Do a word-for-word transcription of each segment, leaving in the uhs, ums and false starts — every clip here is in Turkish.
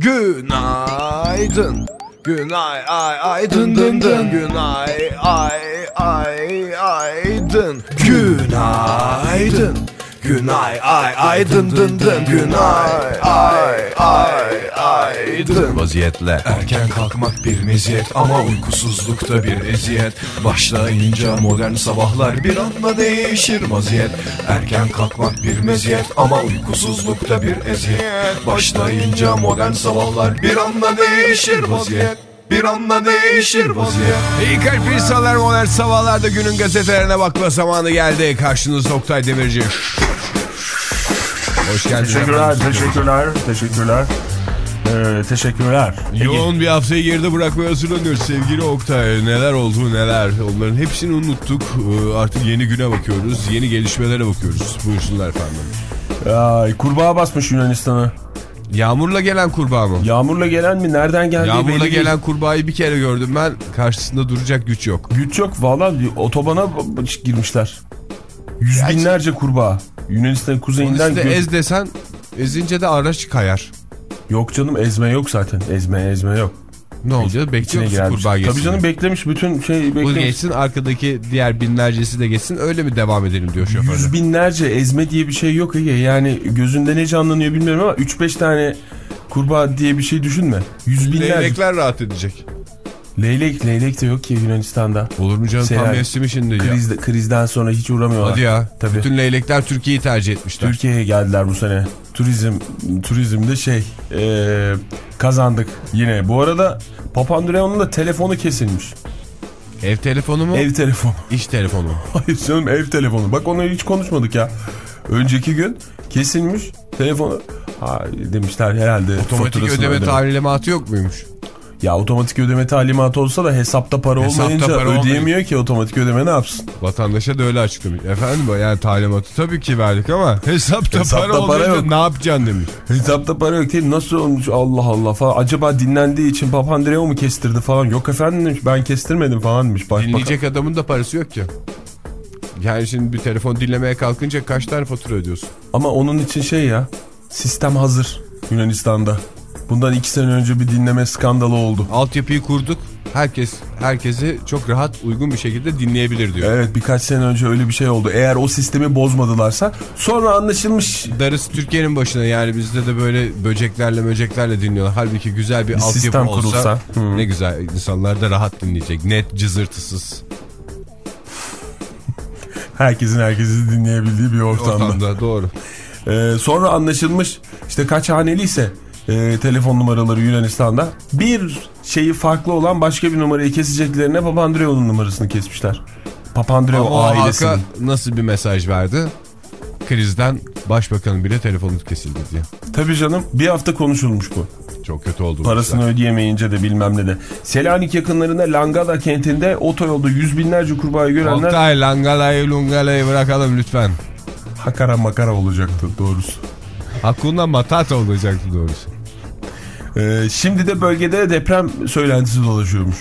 Günaydın. Günay ay ay dın dın dın. Günay ay ay ay dın. Günaydın. Günay ay ay dın dın dın. Günay ay ay ay dın. Vaziyetle erken kalkmak bir meziyet ama uykusuzlukta bir eziyet. Başlayınca modern sabahlar bir anda değişir vaziyet. Erken kalkmak bir meziyet ama uykusuzlukta bir eziyet. Başlayınca modern sabahlar bir anda değişir vaziyet. Bir anda değişir vaziyet. İyi kalp insanlar, modern sabahlarda günün gazetelerine bakma zamanı geldi. Karşınızda Oktay Demirci. Hoş geldiniz. Teşekkürler, teşekkürler, teşekkürler. Ee, teşekkürler. Yoğun bir haftayı geride bırakmaya hazırlanıyoruz sevgili Oktay. Neler oldu neler, onların hepsini unuttuk. Ee, artık yeni güne bakıyoruz, yeni gelişmelere bakıyoruz. Buyursunlar efendim. Ay, kurbağa basmış Yunanistan'a. Yağmurla gelen kurbağa mı? Yağmurla gelen mi? Nereden geldiği belli Yağmurla değil. gelen kurbağayı bir kere gördüm ben. Karşısında duracak güç yok. Güç yok valla, otobana girmişler. Yüz Gerçi... binlerce kurbağa. Yunanistan'ın kuzeyinden... Onun üstüne ez desen, ezince de araç kayar. Yok canım, ezme yok zaten. Ezme ezme yok. Ne olacak? Bekliyor musun kurbağa geçsin? Tabii canım, beklemiş bütün şey beklemiş. Bu geçsin, arkadaki diğer binlercesi de geçsin, öyle mi devam edelim diyor şoför. Yüz binlerce ezme diye bir şey yok Ege. Yani gözünde ne canlanıyor bilmiyorum ama üç beş tane kurbağa diye bir şey düşünme. Yüz binlerce. Leylekler rahat edecek. Leylek, leylek de yok ki Yunanistan'da. Olur mu canım, Seyir, tam mevsimi şimdi kriz, ya. Krizden sonra hiç uğramıyorlar. Hadi ya. Tabii. Bütün leylekler Türkiye'yi tercih etmişler. Türkiye'ye geldiler bu sene. Turizm, turizmde şey ee, kazandık yine. Bu arada Papandreou'nun da telefonu kesilmiş. Ev telefonu mu? Ev telefonu. İş telefonu. Hayır canım, ev telefonu. Bak onu hiç konuşmadık ya. Önceki gün kesilmiş telefonu. Ha, demişler herhalde. Otomatik ödeme talimatı yok muymuş? Ya otomatik ödeme talimatı olsa da hesapta para hesapta olmayınca para ödeyemiyor olmayın. Ki otomatik ödeme ne yapsın? Vatandaşa da öyle açıklamış. Efendim yani talimatı tabii ki verdik ama hesapta, hesapta para, para olmayınca ne yapacaksın demiş. Hesapta para yok değil, nasıl olmuş Allah Allah falan. Acaba dinlendiği için Papandreou mu kestirdi falan. Yok efendim demiş, ben kestirmedim falan demiş. Bak, dinleyecek bak. Adamın da parası yok ki. Yani şimdi bir telefon dinlemeye kalkınca kaç tane fatura ödüyorsun? Ama onun için şey ya, sistem hazır Yunanistan'da. Bundan iki sene önce bir dinleme skandalı oldu. Altyapıyı kurduk. Herkes herkesi çok rahat, uygun bir şekilde dinleyebilir diyor. Evet, birkaç sene önce öyle bir şey oldu. Eğer o sistemi bozmadılarsa sonra anlaşılmış. Darısı Türkiye'nin başına, yani bizde de böyle böceklerle böceklerle dinliyorlar. Halbuki güzel bir, bir altyapı olsa kurulsa, ne güzel, insanlar da rahat dinleyecek. Net, cızırtısız. Herkesin herkesi dinleyebildiği bir ortamda. Ortamda, doğru. Ee, sonra anlaşılmış işte kaç haneliyse e, telefon numaraları Yunanistan'da, bir şeyi farklı olan başka bir numarayı keseceklerine Papandreou'nun numarasını kesmişler. Papandreou ailesinin. Ama halka nasıl bir mesaj verdi? Krizden başbakanın bile telefonu kesildi diye. Tabii canım, bir hafta konuşulmuş bu. Çok kötü oldu. Parasını mesela ödeyemeyince de bilmem ne de. Selanik yakınlarında Langada kentinde otoyolda yüz binlerce kurbağayı görenler... Oktay, Langada'yı Lungala'yı bırakalım lütfen. Hakara makara olacaktı doğrusu. Hakuna Matata olacaktı doğrusu. Ee, şimdi de bölgede deprem söylentisi dolaşıyormuş.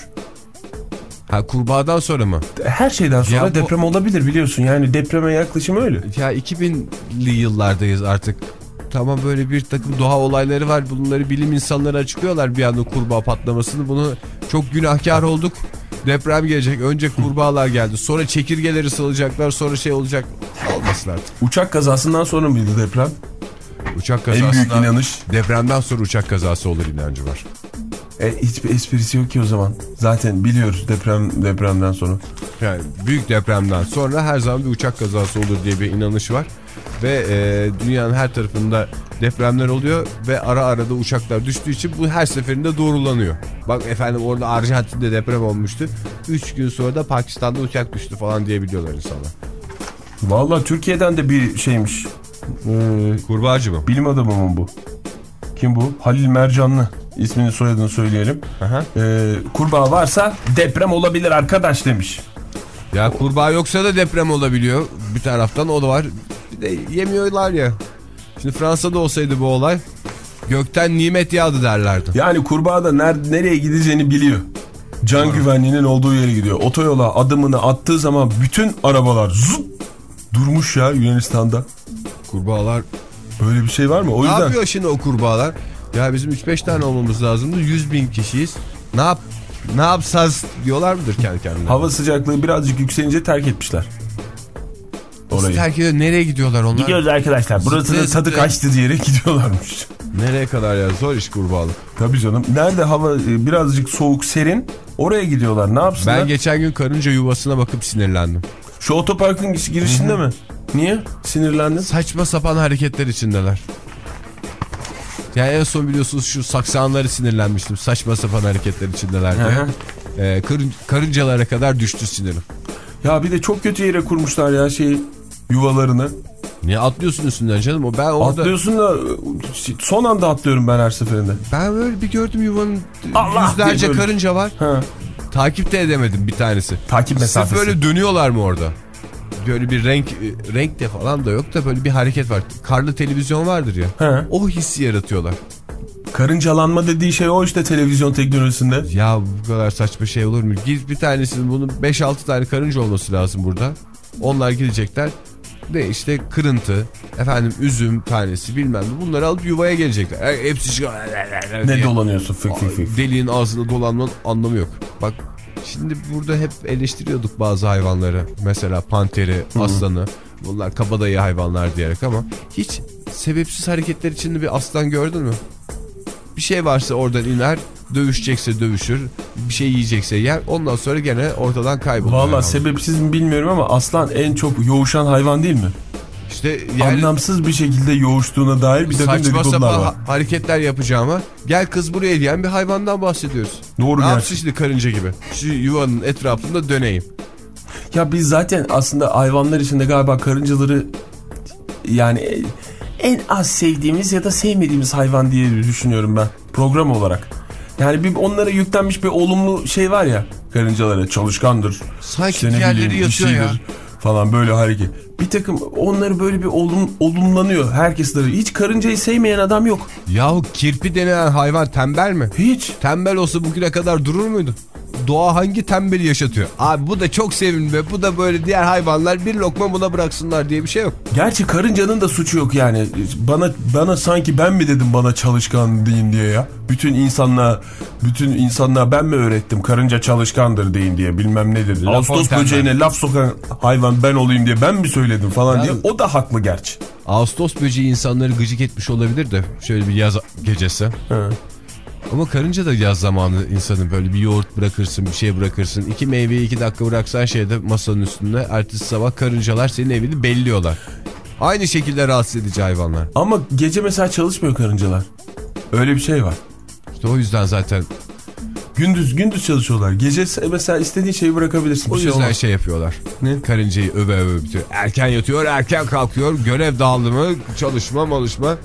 Ha, kurbağadan sonra mı? Her şeyden sonra ya deprem bu... olabilir biliyorsun. Yani depreme yaklaşım öyle. Ya iki binli yıllardayız artık. Tamam, böyle bir takım doğa olayları var. Bunları bilim insanları açıklıyorlar, bir anda kurbağa patlamasını. Bunu çok günahkar olduk. Deprem gelecek. Önce kurbağalar geldi. Sonra çekirgeleri salacaklar. Sonra şey olacak. Olmasın artık. Uçak kazasından sonra mıydı deprem? Uçak kazasından. En büyük inanış. Depremden sonra uçak kazası olur inancı var. E, hiçbir esprisi yok ki o zaman. Zaten biliyoruz deprem depremden sonra. Yani büyük depremden sonra her zaman bir uçak kazası olur diye bir inanış var. Ve e, dünyanın her tarafında depremler oluyor ve ara ara da uçaklar düştüğü için bu her seferinde doğrulanıyor. Bak efendim, orada Arjantin'de deprem olmuştu. üç gün sonra da Pakistan'da uçak düştü falan diyebiliyorlar insanlar. Vallahi Türkiye'den de bir şeymiş. Ee, Kurbağacı mı? Bilim adamı mı bu? Kim bu? Halil Mercanlı. İsmini soyadını söyleyelim. Ee, kurbağa varsa deprem olabilir arkadaş demiş. Ya kurbağa yoksa da deprem olabiliyor. Bir taraftan o da var. Bir de yemiyorlar ya. Şimdi Fransa'da olsaydı bu olay, gökten nimet yağdı derlerdi. Yani kurbağa da ner- nereye gideceğini biliyor. Can Doğru. güvenliğinin olduğu yere gidiyor. Otoyola adımını attığı zaman bütün arabalar zıp durmuş ya Yunanistan'da. Kurbağalar. Böyle bir şey var mı? O ne yüzden... yapıyor şimdi o kurbağalar? Ya bizim üç beş tane olmamız lazımdı. yüz bin kişiyiz. Ne yap ne yapsaz diyorlar mıdır kendi kendine? Hava sıcaklığı birazcık yükselince terk etmişler. Orayı. Terk ediyor. Nereye gidiyorlar onlar? Gidiyoruz arkadaşlar. Burası da tadı kaçtı diyerek gidiyorlarmış. Nereye kadar ya? Zor iş kurbağalık. Tabii canım. Nerede hava birazcık soğuk, serin, oraya gidiyorlar. Ne yapsınlar? Ben geçen gün karınca yuvasına bakıp sinirlendim. Şu otoparkın girişinde mi? Niye sinirlendin? Saçma sapan hareketler içindeler. Yani en son biliyorsunuz şu saksanları sinirlenmiştim. Saçma sapan hareketler içindeler diye. Ee, karın, karıncalara kadar düştü sinirim. Ya bir de çok kötü yere kurmuşlar ya şeyi, yuvalarını. Niye atlıyorsun üstünden canım? O ben orada... Atlıyorsun da son anda atlıyorum ben her seferinde. Ben böyle bir gördüm yuvanın Allah yüzlerce karınca var. Ha. Takip de edemedim bir tanesi. Takip mesafesi. Sırf böyle dönüyorlar mı orada? Böyle bir renk renk de falan da yok da böyle bir hareket var. Karlı televizyon vardır ya. He. O hissi yaratıyorlar. Karıncalanma dediği şey o işte televizyon teknolojisinde. Ya bu kadar saçma şey olur mu? Git bir tanesinin bunun beş altı tane karınca olması lazım burada. Onlar gidecekler. De işte kırıntı, efendim üzüm tanesi bilmem ne, bunları alıp yuvaya gelecekler. Hepsi ne dolanıyorsun fık fık fık. Deliğin ağzına dolanmanın anlamı yok. Bak şimdi burada hep eleştiriyorduk bazı hayvanları. Mesela panteri, aslanı. Hı-hı. Bunlar kabadayı hayvanlar diyerek ama hiç sebepsiz hareketler içinde bir aslan gördün mü? Bir şey varsa oradan iner, dövüşecekse dövüşür, bir şey yiyecekse yer, ondan sonra gene ortadan kaybolur. Valla sebepsiz mi bilmiyorum ama aslan en çok yoğuşan hayvan değil mi? İşte yani anlamsız bir şekilde yoğuştuğuna dair bir takım dedikodular var. Saçma sapan hareketler yapacağıma gel kız buraya diyen bir hayvandan bahsediyoruz. Doğru. Ne yapsın şimdi karınca gibi? Şu yuvanın etrafında döneyim. Ya biz zaten aslında hayvanlar içinde galiba karıncaları yani en az sevdiğimiz ya da sevmediğimiz hayvan diye düşünüyorum ben program olarak. Yani bir onlara yüklenmiş bir olumlu şey var ya, karıncalara çalışkandır. Sanki işte diğerleri yatıyor ya. Falan böyle hareket. Bir takım onları böyle bir olum, olumlanıyor herkesleri. Hiç karıncayı sevmeyen adam yok. Yahu kirpi denilen hayvan tembel mi? Hiç. Tembel olsa bugüne kadar durur muydu? Doğa hangi tembeli yaşatıyor? Abi bu da çok sevimli be. Bu da böyle diğer hayvanlar bir lokma buna bıraksınlar diye bir şey yok. Gerçi karıncanın da suçu yok yani. Bana bana sanki ben mi dedim bana çalışkan deyin diye ya. Bütün insanlığa bütün insanlığa ben mi öğrettim karınca çalışkandır deyin diye bilmem ne dedi. Ağustos böceğine laf sokan hayvan ben olayım diye ben mi söyledim falan ya, diye. O da haklı gerçi. Ağustos böceği insanları gıcık etmiş olabilir de şöyle bir yaz gecesi. Hı. Ama karınca da yaz zamanı insanın böyle bir yoğurt bırakırsın, bir şey bırakırsın. İki meyveyi iki dakika bıraksan şeyde masanın üstünde, ertesi sabah karıncalar senin evini belliyorlar. Aynı şekilde rahatsız edici hayvanlar. Ama gece mesela çalışmıyor karıncalar. Öyle bir şey var. İşte o yüzden zaten. Gündüz gündüz çalışıyorlar. Gece mesela istediğin şeyi bırakabilirsin. O bir yüzden şey, şey yapıyorlar. Ne? Karıncayı öve öve bitiyor. Erken yatıyor, erken kalkıyor. Görev dağılımı, çalışma, malışma.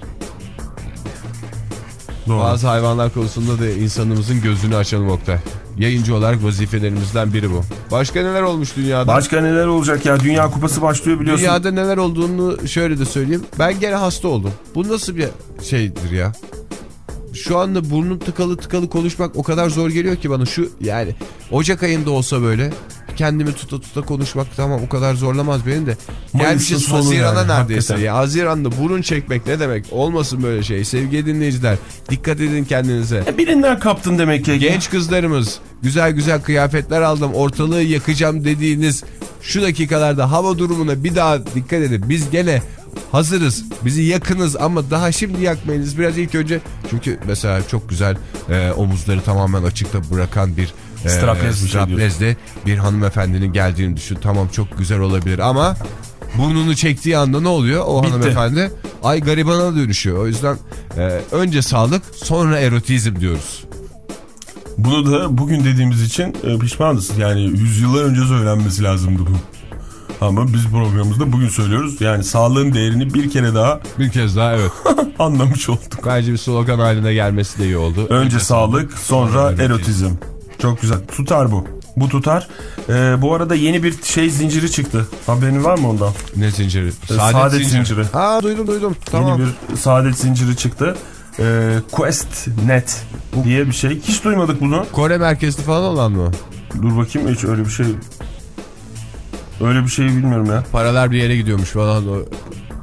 Doğru. Bazı hayvanlar konusunda da insanımızın gözünü açalım Oktay. Yayıncı olarak vazifelerimizden biri bu. Başka neler olmuş dünyada? Başka neler olacak ya? Dünya Kupası başlıyor biliyorsun. Dünyada neler olduğunu şöyle de söyleyeyim. Ben gene hasta oldum. Bu nasıl bir şeydir ya? Şu anda burnum tıkalı tıkalı konuşmak o kadar zor geliyor ki bana. Şu yani Ocak ayında olsa böyle kendimi tuta tuta konuşmak tamam o kadar zorlamaz beni de. Gelmişiz Haziran'a yani, neredeyse. Ya, Haziran'da burun çekmek ne demek? Olmasın böyle şey. Sevgili dinleyiciler dikkat edin kendinize. E, birinden kaptın demek ki. Genç kızlarımız güzel güzel kıyafetler aldım ortalığı yakacağım dediğiniz şu dakikalarda hava durumuna bir daha dikkat edin. Biz gene hazırız. Bizi yakınız ama daha şimdi yakmayınız. Biraz ilk önce çünkü mesela çok güzel e, omuzları tamamen açıkta bırakan bir e, straplezde şey bir hanımefendinin geldiğini düşün. Tamam çok güzel olabilir ama burnunu çektiği anda ne oluyor? O Bitti. hanımefendi ay garibana dönüşüyor. O yüzden e, önce sağlık sonra erotizm diyoruz. Bunu da bugün dediğimiz için e, pişmanız. Yani yüzyıllar önce söylenmesi lazımdı bu. Ama biz programımızda bugün söylüyoruz. Yani sağlığın değerini bir kere daha... Bir kez daha evet. anlamış olduk. Bence bir slogan haline gelmesi de iyi oldu. Önce, Önce sağlık, sonra, sonra erotizm. Çok güzel. Tutar bu. Bu tutar. Ee, bu arada yeni bir şey zinciri çıktı. Haberin var mı ondan? Ne zinciri? Saadet, Saadet zinciri. zinciri. Ha duydum duydum. Tamam. Yeni bir saadet zinciri çıktı. Ee, Quest Net diye bir şey. Hiç duymadık bunu. Kore merkezli falan olan mı? Dur bakayım hiç öyle bir şey... Öyle bir şey bilmiyorum ya. Paralar bir yere gidiyormuş falan.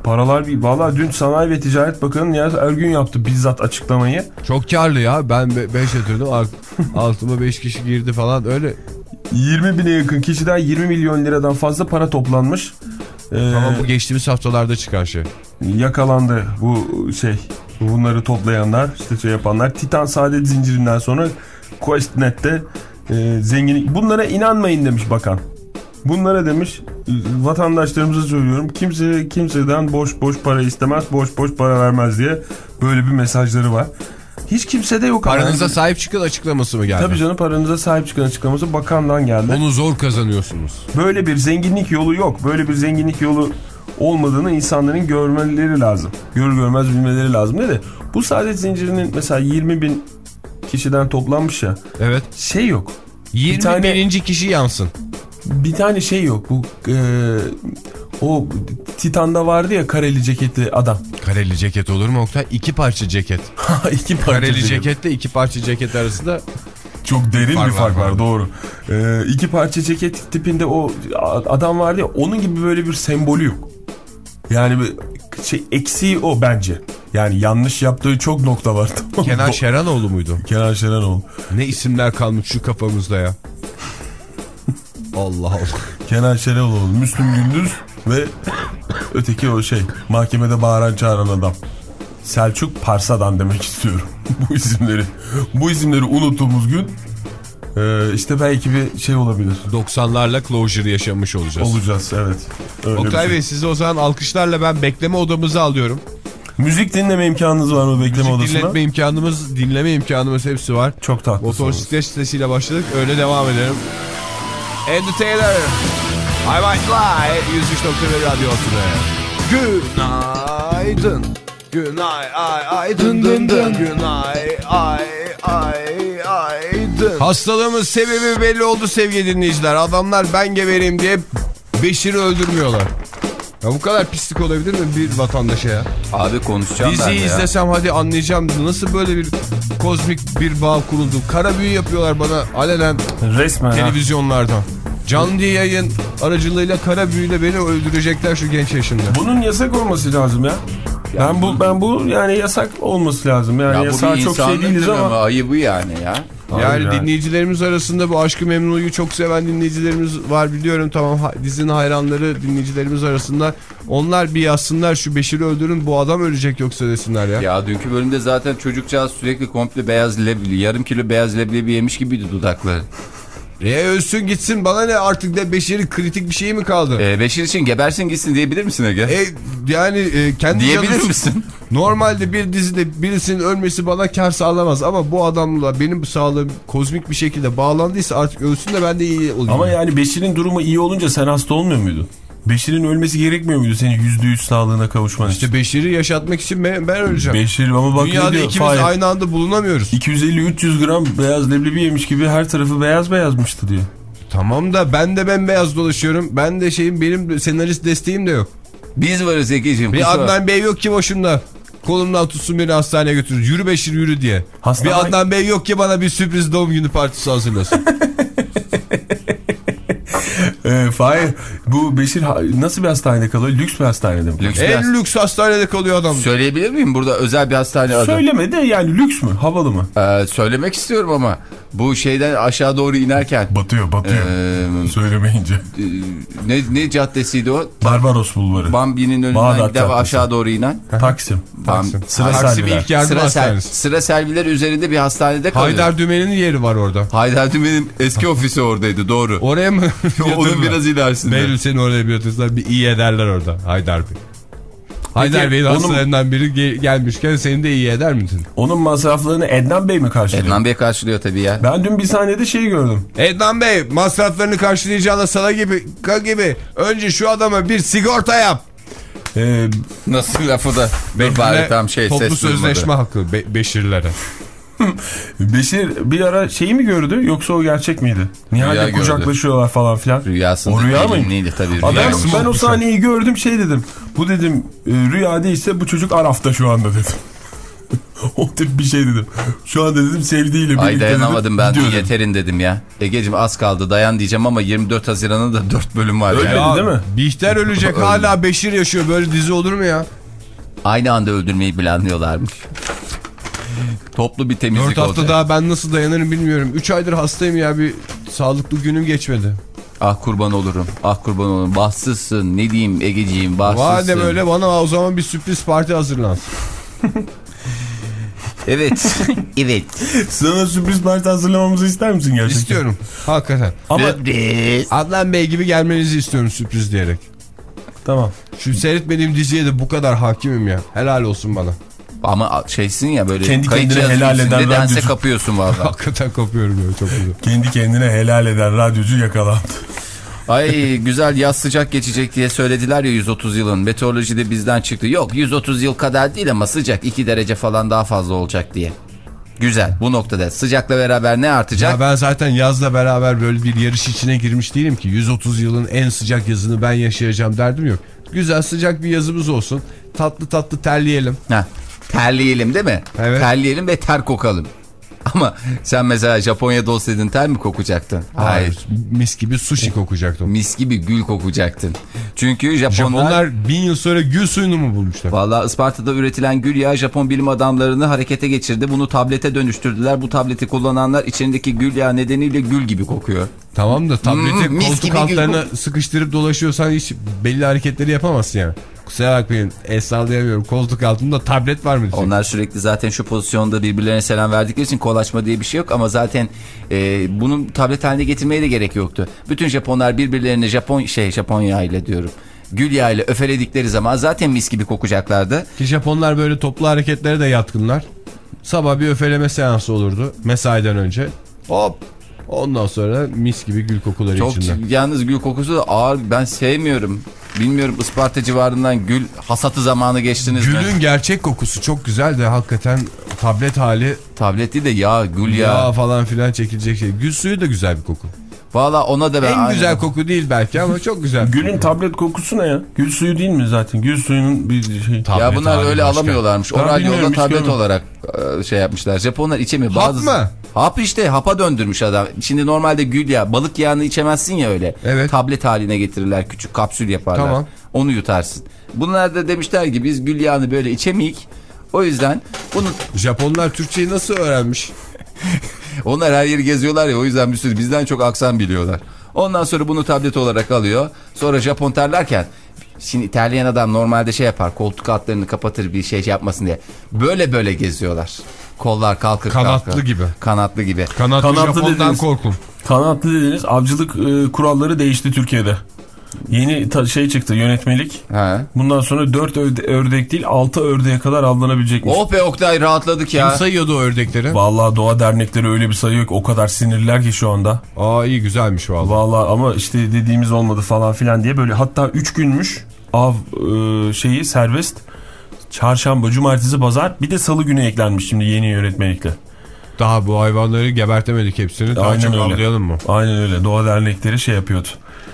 Paralar bir... Valla dün Sanayi ve Ticaret Bakanı Nihat Ergün yaptı bizzat açıklamayı. Çok karlı ya. Ben beş yatırdım. Altıma beş kişi girdi falan öyle. yirmi bine yakın kişiden yirmi milyon liradan fazla para toplanmış. Ee, Ama bu geçtiğimiz haftalarda çıkan şey. Yakalandı bu şey. Bunları toplayanlar, işte şey yapanlar. Titan Saadet Zinciri'nden sonra Questnet'te e, zenginlik. Bunlara inanmayın demiş bakan. Bunlara demiş, vatandaşlarımıza söylüyorum, kimse kimseden boş boş para istemez, boş boş para vermez diye böyle bir mesajları var. Hiç kimse de yok. Paranıza yani sahip çıkın açıklaması mı geldi? Tabii canım, paranıza sahip çıkın açıklaması bakandan geldi. Onu zor kazanıyorsunuz. Böyle bir zenginlik yolu yok. Böyle bir zenginlik yolu olmadığını insanların görmeleri lazım. Görür görmez bilmeleri lazım. Ne de bu saadet zincirinin mesela yirmi bin kişiden toplanmış ya. Evet. Şey yok. yirmi tane, bininci kişi yansın. Bir tane şey yok. Bu e, o Titan'da vardı ya kareli ceketli adam. Kareli ceket olur mu Oktay? İki parça ceket. iki parça Kareli ceket. ceketle iki parça ceket arasında çok derin fark bir fark var, var. Doğru. Ee, iki parça ceket tipinde o adam vardı ya, onun gibi böyle bir sembolü yok. Yani bir şey eksiği o bence. Yani yanlış yaptığı çok nokta var. Kenan Şeranoğlu muydu? Kenan Şeranoğlu. Ne isimler kalmış şu kafamızda ya. Allah Allah. Kenan Şeranoğlu, Müslüm Gündüz ve öteki o şey mahkemede bağıran çağıran adam. Selçuk Parsa'dan demek istiyorum bu isimleri. Bu isimleri unuttuğumuz gün e, işte belki bir şey olabilir. doksanlarla closure yaşamış olacağız. Olacağız, evet. Öyle Oktay şey. Bey, sizi o zaman alkışlarla ben bekleme odamıza alıyorum. Müzik dinleme imkanınız var mı bekleme Müzik odasında? dinletme imkanımız, dinleme imkanımız hepsi var. Çok tatlısınız. Motosiklet sitesiyle başladık. Öyle devam edelim. Andy Taylor, I Might Fly, yüz üç nokta bir Radyo Otlu'da. Günaydın. Günaydın. Dın dın. Günaydın. Hastalığımın sebebi belli oldu sevgili dinleyiciler. Adamlar ben gebereyim diye Beşir'i öldürmüyorlar. Ya bu kadar pislik olabilir mi bir vatandaşa ya? Abi konuşacağım ben de Diziyi ya. izlesem hadi anlayacağım. Nasıl böyle bir kozmik bir bağ kuruldu? Kara büyü yapıyorlar bana alenen resmen televizyonlardan. Canlı yayın aracılığıyla kara büyüyle beni öldürecekler şu genç yaşında. Bunun yasak olması lazım ya. Ben bu ben bu yani yasak olması lazım. Yani Ya yasağa çok şey değiliz ama. ama ayıbı yani ya. Yani, yani dinleyicilerimiz arasında bu Aşk-ı Memnu'yu çok seven dinleyicilerimiz var biliyorum. Tamam, dizinin hayranları dinleyicilerimiz arasında. Onlar bir yazsınlar, şu Beşir'i öldürün, bu adam ölecek yoksa desinler ya. Ya dünkü bölümde zaten çocukcağız sürekli komple beyaz leblebi, yarım kilo beyaz leblebi yemiş gibiydi dudakları. E ölsün gitsin, bana ne artık, de Beşir'in kritik bir şeyi mi kaldı? Ee, Beşir için gebersin gitsin diyebilir misin Ege? E yani e, kendi Diyebilir canı, misin? Normalde bir dizide birisinin ölmesi bana kar sağlamaz ama bu adamla benim sağlığım kozmik bir şekilde bağlandıysa artık ölsün de ben de iyi olayım. ama yani Beşir'in durumu iyi olunca sen hasta olmuyor muydun? Beşir'in ölmesi gerekmiyor muydu senin yüzde yüz sağlığına kavuşman için? İşte Beşir'i yaşatmak için ben, ben öleceğim. Beşir ama bak Dünyada ne diyor? ikimiz Fahir, aynı anda bulunamıyoruz. iki yüz elli üç yüz gram beyaz leblebi yemiş gibi her tarafı beyaz beyazmıştı diyor. Tamam da ben de bembeyaz dolaşıyorum. Ben de şeyim, benim senarist desteğim de yok. Biz varız Ege'ciğim. Bir Adnan Bey yok ki başımda. Kolumdan tutsun beni hastaneye götürür. Yürü Beşir yürü diye. Hasta bir hangi... Adnan Bey yok ki bana bir sürpriz doğum günü partisi hazırlasın. e, Fahir, bu Beşir nasıl bir hastanede kalıyor? Lüks bir hastanede mi? Lüks bir En hastane. lüks hastanede kalıyor adam. Söyleyebilir miyim burada özel bir hastane adı? Söyleme de yani lüks mü? Havalı mı? Ee, söylemek istiyorum ama bu şeyden aşağı doğru inerken. Batıyor batıyor. Ee, Söylemeyince. e, ne, ne caddesiydi o? Barbaros Bulvarı. Bambi'nin önünden Bağdat gider ve Caddesi. aşağı doğru inen. Taksim. Bam, Sıra Taksim Selviler. ilk yardım sıra, sel, hastanesi. sıra Selviler üzerinde bir hastanede kalıyor. Haydar Dümen'in yeri var orada. Haydar Dümen'in eski ofisi oradaydı, doğru. Oraya mı? Onun biraz ilerisinde. Beylül seni oraya bir yatırsalar bir iyi ederler orada Haydar Bey. Haydar Bey'in onun- hastalarından biri ge gelmişken seni de iyi eder misin? Onun masraflarını Ednan Bey mi karşılıyor? Ednan Bey karşılıyor tabii ya. Ben dün bir sahnede şey gördüm. Ednan Bey, masraflarını karşılayacağına sana gibi, gibi önce şu adama bir sigorta yap. Ee, Nasıl lafı da? Dur bari tam şey Toplu ses sözleşme duymadı. hakkı be Beşirlere. Beşir bir ara şeyi mi gördü yoksa o gerçek miydi? Rüya Nihal'le gördü. kucaklaşıyorlar falan filan. Rüyasında O rüya mı? neydi tabii Adam, rüya. ben o sahneyi gördüm şey dedim. Bu dedim e, rüya değilse bu çocuk Araf'ta şu anda dedim. O tip bir şey dedim. Şu anda dedim sevdiğiyle Ay birlikte dayanamadım dedim, ben de gidiyor dedim. yeterin dedim ya. Egeciğim az kaldı dayan diyeceğim ama yirmi dört Haziran'ın da dört bölüm var. Öyle yani. değil mi? Bihter ölecek, hala Beşir yaşıyor. Böyle dizi olur mu ya? Aynı anda öldürmeyi planlıyorlarmış. Toplu bir temizlik dört hafta olacak. daha ben nasıl dayanırım bilmiyorum. üç aydır hastayım ya, bir sağlıklı günüm geçmedi. Ah kurban olurum. Ah kurban olurum. Bahtsızsın. Ne diyeyim Egeciğim, bahtsızsın. Madem öyle bana o zaman bir sürpriz parti hazırlansın. Evet. Evet. Sana sürpriz parti hazırlamamızı ister misin gerçekten? İstiyorum. Hakikaten. Ama Sürpriz. Adnan Bey gibi gelmenizi istiyorum sürpriz diyerek. tamam. Şu seyretmediğim diziye de bu kadar hakimim ya. Helal olsun bana. Ama şeysin ya böyle Kendi kayıt kendine cihazı helal üstünde eden dense radyocu. kapıyorsun valla. Hakikaten kapıyorum ya, çok güzel. Kendi kendine helal eden radyocu yakalandı. Ay güzel yaz sıcak geçecek diye söylediler ya yüz otuz yılın. Meteorolojide bizden çıktı. Yok yüz otuz yıl kadar değil ama sıcak iki derece falan daha fazla olacak diye. Güzel bu noktada sıcakla beraber ne artacak? Ya ben zaten yazla beraber böyle bir yarış içine girmiş değilim ki. yüz otuz yılın en sıcak yazını ben yaşayacağım derdim yok. Güzel sıcak bir yazımız olsun. Tatlı tatlı terleyelim. Heh, terleyelim değil mi? Evet. Terleyelim ve ter kokalım. Ama sen mesela Japonya'da olsaydın ter mi kokacaktın? Hayır. Mis gibi sushi kokacaktım. Mis gibi gül kokacaktın. Çünkü Japonlar... Japonlar bin yıl sonra gül suyunu mu bulmuşlar? Valla Isparta'da üretilen gül yağı Japon bilim adamlarını harekete geçirdi. Bunu tablete dönüştürdüler. Bu tableti kullananlar içindeki gül yağı nedeniyle gül gibi kokuyor. Tamam da tableti Hmm, mis koltuk gibi altlarına sıkıştırıp dolaşıyorsan hiç belli hareketleri yapamazsın yani. Kusura bakmayın, el sallayamıyorum. Koltuk altında tablet var mı diyecek? Onlar sürekli zaten şu pozisyonda birbirlerine selam verdikleri için kolaşma diye bir şey yok. Ama zaten e, bunun tablet haline getirmeye de gerek yoktu. Bütün Japonlar birbirlerine Japon şey Japon yağı ile diyorum. Gül yağı ile öfeledikleri zaman zaten mis gibi kokacaklardı. Ki Japonlar böyle toplu hareketlere de yatkınlar. Sabah bir öfeleme seansı olurdu mesaiden önce. Hop! Ondan sonra mis gibi gül kokuları Çok içinde. yalnız gül kokusu da ağır. Ben sevmiyorum. Bilmiyorum Isparta civarından gül hasatı zamanı geçtiniz mi? Gülün gerçek kokusu çok güzel de hakikaten tablet hali, Tablet değil de yağ, gül yağı. yağ falan filan çekilecek şey. Gül suyu da güzel bir koku. Valla ona da ben... En aynen. güzel koku değil belki ama çok güzel. Gülün tablet kokusu ne ya? Gül suyu değil mi zaten? Gül suyunun bir şey. Tablet Ya bunlar hali öyle başka. alamıyorlarmış. Ben Oral bilmiyorum, yolda hiç tablet görmedim. olarak e, şey yapmışlar. Japonlar içemiyor. Hap Bazı... mı? Hap işte hapa döndürmüş adam. Şimdi normalde gül yağı, balık yağını içemezsin ya öyle. Evet. Tablet haline getirirler. Küçük kapsül yaparlar. Tamam. Onu yutarsın. Bunlar da demişler ki biz gül yağını böyle içemeyik. O yüzden bunu... Japonlar Türkçeyi nasıl öğrenmiş? Onlar her yeri geziyorlar ya o yüzden bir sürü bizden çok aksan biliyorlar. Ondan sonra bunu tablet olarak alıyor. Sonra Japon terlerken şimdi terleyen adam normalde şey yapar, koltuk altlarını kapatır bir şey yapmasın diye. Böyle böyle geziyorlar. Kollar kalkık Kanatlı kalkık. gibi. Kanatlı gibi. Kanatlı, Kanatlı Japon'dan dediniz. korkun. Kanatlı dediniz. Avcılık e, kuralları değişti Türkiye'de. Yeni ta- şey çıktı, yönetmelik. He. Bundan sonra dört ördek değil altı ördeğe kadar avlanabilecekmiş. Oh be Oktay rahatladık ya. Kim sayıyordu o ördekleri? Vallahi doğa dernekleri öyle bir sayı yok. O kadar sinirliler ki şu anda. Aa iyi, güzelmiş vallahi. Vallahi ama işte dediğimiz olmadı falan filan diye böyle, hatta üç günmüş av e, şeyi serbest. Çarşamba, cumartesi, pazar, bir de salı günü eklenmiş şimdi yeni yönetmelikle. Daha bu hayvanları gebertemedik hepsini. Daha Aynen çok öyle. avlayalım mı? Aynen öyle. Doğa dernekleri şey yapıyordu.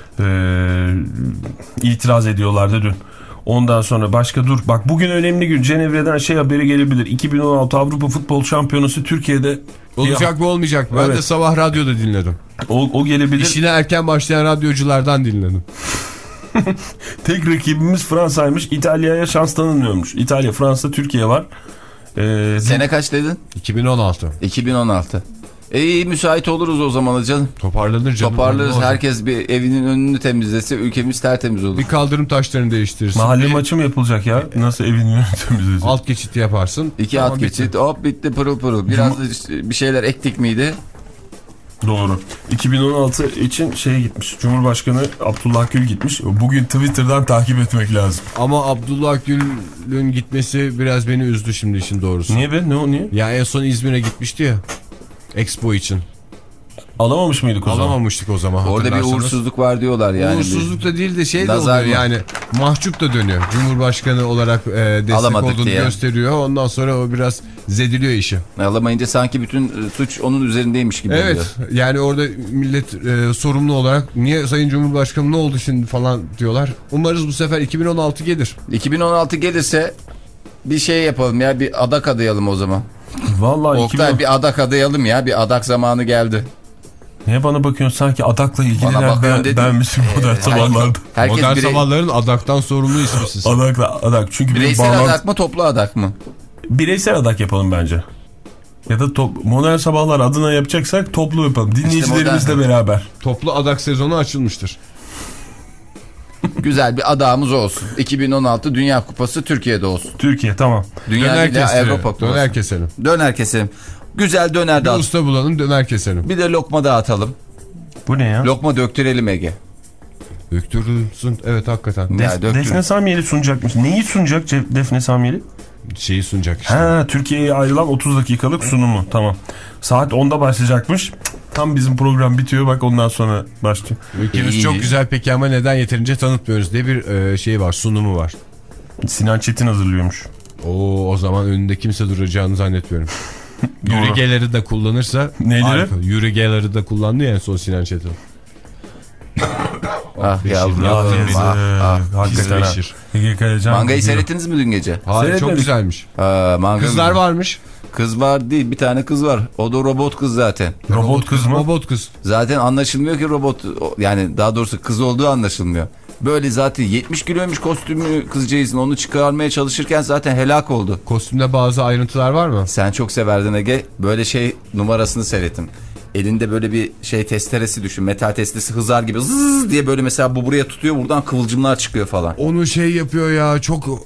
Ee, itiraz ediyorlardı dün. Ondan sonra başka dur. Bak bugün önemli gün. Cenevre'den şey haberi gelebilir. iki bin on altı Avrupa Futbol Şampiyonası Türkiye'de. Olacak mı olmayacak mı? Ben Evet. de sabah radyoda dinledim. O, o gelebilir. İşine erken başlayan radyoculardan dinledim. Tek rakibimiz Fransa'ymış. İtalya'ya şans tanınmıyormuş. İtalya, Fransa, Türkiye var. Ee, Sene kaç dedin? iki bin on altı. iki bin on altı. E, iyi müsait oluruz o zaman canım. Toparlanır canım. Toparlarız. Ne olacak? Herkes bir evinin önünü temizlese ülkemiz tertemiz olur. Bir kaldırım taşlarını değiştirirsin. Mahalle Bir maçı mı yapılacak ya? Nasıl evin yönetimiz? alt geçiti yaparsın. İki Tamam, at bitti. geçit hop bitti pırıl pırıl. Biraz da işte bir şeyler ektik miydi? Doğru. iki bin on altı için şey gitmiş. Cumhurbaşkanı Abdullah Gül gitmiş. Bugün Twitter'dan takip etmek lazım. Ama Abdullah Gül'ün gitmesi biraz beni üzdü şimdi işin doğrusu. Niye be? Ne o niye? Ya en son İzmir'e gitmişti ya. Expo için. Alamamış mıydık o zaman? Alamamıştık o zaman. Orada bir hatırlarsanız. uğursuzluk var diyorlar yani. Uğursuzluk da değil de şey de Nazar oluyor mı? yani, mahcup da dönüyor. Cumhurbaşkanı olarak e, destek Alamadık olduğunu diye. gösteriyor. Ondan sonra o biraz zediliyor işi. Alamayınca sanki bütün e, suç onun üzerindeymiş gibi oluyor. Evet, yani orada millet e, sorumlu olarak niye Sayın Cumhurbaşkanı ne oldu şimdi falan diyorlar. Umarız bu sefer iki bin on altı gelir. iki bin on altı gelirse bir şey yapalım ya, bir adak adayalım o zaman. Vallahi Oktay iki bin... bir adak adayalım ya, bir adak zamanı geldi. Niye bana bakıyorsun, sanki adakla ilgilenen ben, dedim. ben misin modern Ee, sabahlarda? Herkes Modern birey... sabahların adaktan sorumlu ismisiz. Adakla adak, çünkü Bireysel bağlantı... adak mı, toplu adak mı? Bireysel adak yapalım bence. Ya da top... modern sabahlar adına yapacaksak toplu yapalım. Dinleyicilerimizle modern... beraber. Toplu adak sezonu açılmıştır. Güzel bir adağımız olsun. iki bin on altı Dünya Kupası Türkiye'de olsun. Türkiye, tamam. Dünya Döner ile kestirelim. Avrupa Kupası. Döner keselim. Döner keselim. Güzel döner Bir dağıt. usta bulalım, döner keselim. Bir de lokma dağıtalım. Bu ne ya? Lokma döktürelim Ege. Döktürülsün. Evet, hakikaten. Def, Ya, döktür. Defne Samyeli sunacakmış. Neyi sunacak Defne Samyeli? Şeyi sunacak işte. Ha, Türkiye'ye ayrılan otuz dakikalık sunumu. Tamam. Saat onda başlayacakmış. Tam bizim program bitiyor, bak ondan sonra başlıyor. Ülkemiz İyi. çok güzel peki ama neden yeterince tanıtmıyoruz diye bir e, şey var, sunumu var. Sinan Çetin hazırlıyormuş. Oo, o zaman önünde kimse duracağını zannetmiyorum. Doğru. Yürügeleri de kullanırsa. Neyleri? Harika. Yürügeleri de kullandı ya en son Sinan Çetin. Ah yavrum. ya, Ah, ah. Hakikaten. Beşir. Ege Kayacan. Mangayı gidiyor. seyrettiniz mi dün gece? Hayır, çok Seyretmedik. güzelmiş. Ha, manga Kızlar varmış. Kız var değil, bir tane kız var. O da robot kız zaten. Robot kız mı? Robot kız. Zaten anlaşılmıyor ki robot, yani daha doğrusu kız olduğu anlaşılmıyor. Böyle zaten yetmiş kiloymuş kostümü kızcağızın, onu çıkarmaya çalışırken zaten helak oldu. Kostümde bazı ayrıntılar var mı? Sen çok severdin Ege. Böyle şey numarasını seyrettim. Elinde böyle bir şey testeresi düşün. Metal testeresi, hızar gibi zzzz diye böyle, mesela bu buraya tutuyor, buradan kıvılcımlar çıkıyor falan. Onu şey yapıyor ya, çok e,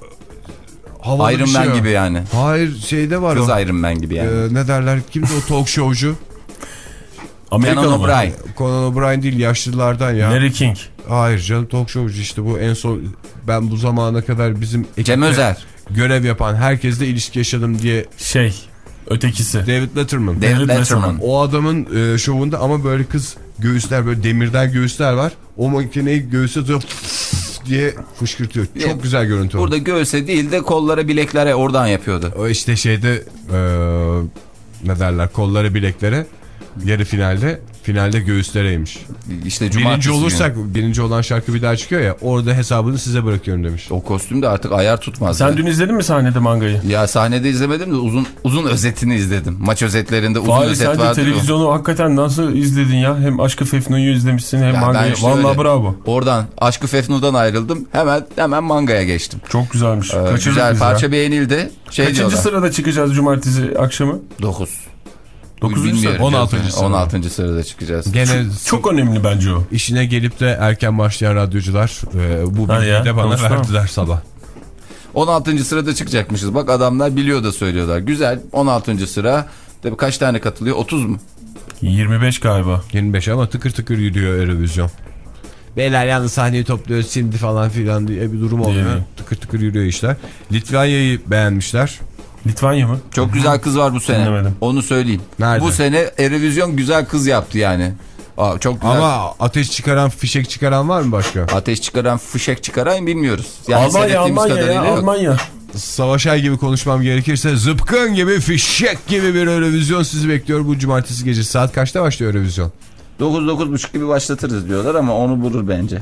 havalı Iron bir şey Man o. gibi yani. Hayır, şeyde var Kız o. Iron Man gibi yani. Ee, ne derler? Kimdi o talk showcu? Amerikalı Conan mı? O'Brien. Conan O'Brien değil, yaşlılardan ya. Larry King. Hayır canım, talk showcu işte bu, en son ben bu zamana kadar bizim ekipte Cem Özer. görev yapan herkesle ilişki yaşadım diye. Şey. Ötekisi. David Letterman. David David Letterman. O adamın e, şovunda ama böyle kız göğüsler, böyle demirden göğüsler var. O makineyi göğüse tutuyor diye fışkırtıyor. Çok Evet. güzel görüntü. Burada göğse değil de kollara, bileklere oradan yapıyordu. O işte şeyde e, ne derler, kollara bileklere, yarı finalde, finalde göğüslereymiş. İşte cumartesi Birinci olursak, günü. birinci olan şarkı bir daha çıkıyor ya, orada hesabını size bırakıyorum demiş. O kostüm de artık ayar tutmaz. Sen ya. dün izledin mi sahnede mangayı? Ya sahnede izlemedim de uzun uzun özetini izledim. Maç özetlerinde uzun Fahri, özet sen de vardı. televizyonu hakikaten nasıl izledin ya? Hem Aşk-ı Fefnu'yu izlemişsin hem Ya mangayı. ben işte Vallahi öyle. bravo. Oradan Aşk-ı Fefnu'dan ayrıldım. Hemen hemen mangaya geçtim. Çok güzelmiş. Ee, Kaçırdık güzel biz parça ya. beğenildi. Şey Kaçıncı diyorlar. sırada çıkacağız cumartesi akşamı? dokuz. Dokuzuncu Bilmiyorum. sırada. on altıncı sırada. on altıncı sırada çıkacağız. Gene Çok önemli bence o. işine gelip de erken başlayan radyocular e, bu Hadi bilgiyi ya, de bana konuşsana. verdiler sabah. on altıncı sırada çıkacakmışız. Bak adamlar biliyor da söylüyorlar. Güzel. on altıncı sıra. Tabii kaç tane katılıyor? otuz mu? yirmi beş galiba. yirmi beş ama tıkır tıkır yürüyor Eurovision. Beyler yalnız sahneyi topluyoruz şimdi falan filan diye bir durum oluyor. Değil. Tıkır tıkır yürüyor işler. Litvanya'yı beğenmişler. Litvanya mı? Çok güzel kız var bu sene. Dinlemedim. Onu söyleyeyim. Nerede? Bu sene Eurovision güzel kız yaptı yani. Aa, çok güzel. Ama ateş çıkaran, fişek çıkaran var mı başka? Ateş çıkaran, fişek çıkaran bilmiyoruz. Yani Almanya, seyrettiğimiz Almanya kadarıyla ya, yok. Almanya. Savaşay gibi konuşmam gerekirse zıpkın gibi, fişek gibi bir Eurovision sizi bekliyor bu cumartesi gecesi. Saat kaçta başlıyor Eurovision? dokuz dokuz buçuk gibi başlatırız diyorlar ama onu bulur bence.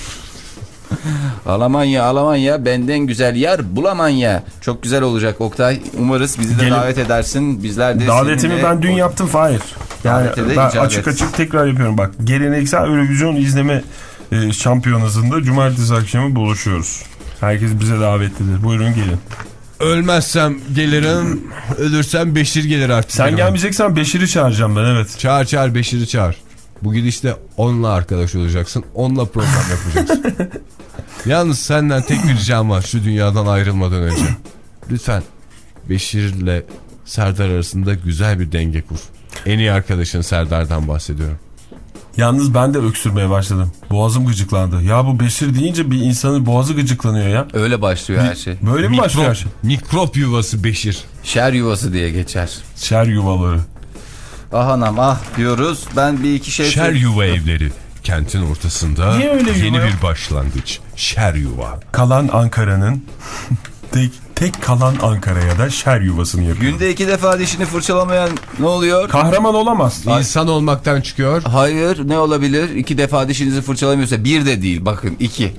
Almanya, Almanya, benden güzel yer bulamanya. Çok güzel olacak Oktay. Umarız bizi de Gelin. davet edersin. Bizler de Davetimi seninle... ben dün yaptım Fahir. Yani Davete de ben icabet. açık açık tekrar yapıyorum bak. Geleneksel Eurovision izleme e, şampiyonasında cumartesi akşamı buluşuyoruz. Herkes bize davetlidir. Buyurun gelin. Ölmezsem gelirim, ölürsem Beşir gelir artık. Sen benim. gelmeyeceksen Beşir'i çağıracağım ben, evet. Çağır çağır Beşir'i çağır. Bu gidişte onunla arkadaş olacaksın. Onunla program yapacaksın. Yalnız senden tek bir ricam var şu dünyadan ayrılmadan önce. Lütfen Beşir'le Serdar arasında güzel bir denge kur. En iyi arkadaşın Serdar'dan bahsediyorum. Yalnız ben de öksürmeye başladım. Boğazım gıcıklandı. Ya bu Beşir deyince bir insanın boğazı gıcıklanıyor ya. Öyle başlıyor her şey. Böyle mi başlıyor her şey? Mikrop yuvası Beşir. Şer yuvası diye geçer. Şer yuvaları. Ah anam ah diyoruz. Ben bir iki şey... Şer yuva evleri. Kentin ortasında Niye öyle yeni yuva? bir başlangıç. Şer yuva. Kalan Ankara'nın tek, tek kalan Ankara'ya da şer yuvasını yapıyor. Günde iki defa dişini fırçalamayan ne oluyor? Kahraman olamaz. İnsan olmaktan çıkıyor. Hayır, ne olabilir? İki defa dişinizi fırçalamıyorsa, bir de değil, bakın iki.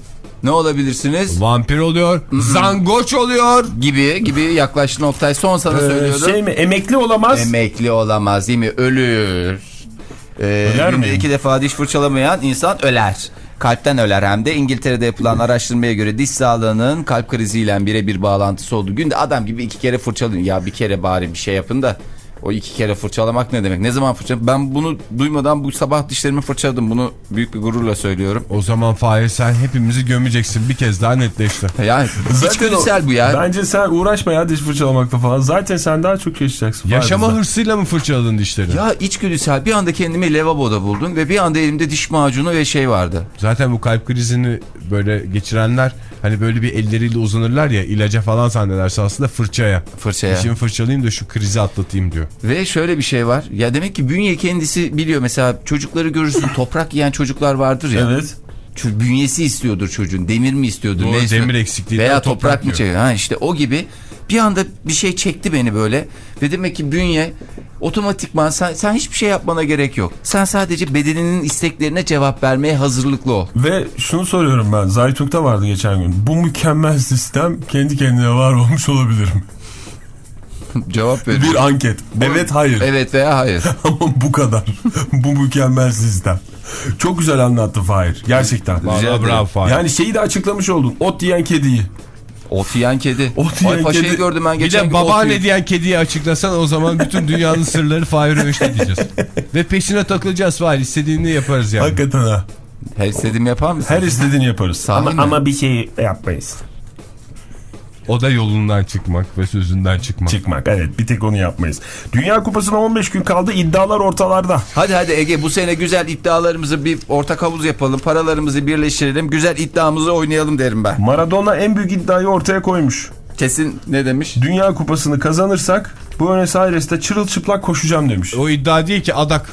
Ne olabilirsiniz? Vampir oluyor. Zangoç oluyor. Gibi gibi yaklaştı Oktay. Son sana Ee, söylüyorum. şey mi, emekli olamaz. Emekli olamaz değil mi? Ölür. Ee, Öler günde mi? iki defa diş fırçalamayan insan öler. Kalpten öler hem de. İngiltere'de yapılan araştırmaya göre diş sağlığının kalp kriziyle birebir bağlantısı olduğu günde adam gibi iki kere fırçalıyor. Ya bir kere bari bir şey yapın da o iki kere fırçalamak ne demek? Ne zaman fırçalamak? Ben bunu duymadan bu sabah dişlerimi fırçaladım. Bunu büyük bir gururla söylüyorum. O zaman Fahir sen hepimizi gömeceksin. Bir kez daha netleşti. Yani içgüdüsel bu ya. Bence sen uğraşma ya diş fırçalamakla falan. Zaten sen daha çok yaşayacaksın. Yaşama Fahir hırsıyla mı fırçaladın dişlerini? Ya içgüdüsel. Bir anda kendimi lavaboda buldum ve bir anda elimde diş macunu ve şey vardı. Zaten bu kalp krizini böyle geçirenler hani böyle bir elleriyle uzanırlar ya, ilaca falan zannederse aslında fırçaya. Fırçaya. Dişimi fırçalayayım da şu krizi atlatayım diyor. Ve şöyle bir şey var. Ya demek ki bünye kendisi biliyor. Mesela çocukları görürsün, toprak yiyen çocuklar vardır ya. Evet. Çünkü bünyesi istiyordur çocuğun. Demir mi istiyordur? Doğru, ne istiyor? demir eksikliği. Veya toprak, toprak mı diyor. çekiyor? Ha işte o gibi. Bir anda bir şey çekti beni böyle. Ve demek ki bünye otomatikman sen, sen hiçbir şey yapmana gerek yok. Sen sadece bedeninin isteklerine cevap vermeye hazırlıklı ol. Ve şunu soruyorum ben. Zaytung'da vardı geçen gün. Bu mükemmel sistem kendi kendine var olmuş olabilir mi? Cevap veriyor. Bir anket. Evet, hayır. Evet veya hayır. Ama bu kadar. Bu mükemmel sistem. Çok güzel anlattı Fahir. Gerçekten. Vallahi bravo Fahir. Yani şeyi de açıklamış oldun. Ot yiyen kediyi. Ot yiyen kedi. Ot yiyen Ay paşayı kedi. gördüm ben Bir geçen de gün. ot babaanne yiyor. diyen kediyi açıklasan o zaman bütün dünyanın sırları Fahir Öğüş'te diyeceğiz. Ve peşine takılacağız Fahir. İstediğini yaparız yani. Hakikaten ha. Her istediğimi yapar mısın? Her istediğini yaparız. Sahi Ama, mi? ama bir şey yapmayız. O da yolundan çıkmak ve sözünden çıkmak. Çıkmak, evet, bir tek onu yapmayız. Dünya Kupası'na on beş gün kaldı, iddialar ortalarda. Hadi hadi Ege, bu sene güzel iddialarımızı bir ortak havuz yapalım. Paralarımızı birleştirelim. Güzel iddiamızı oynayalım derim ben. Maradona en büyük iddiayı ortaya koymuş. Kesin ne demiş? Dünya Kupası'nı kazanırsak Buenos Aires'te çırılçıplak koşacağım demiş. O iddia değil ki, adak.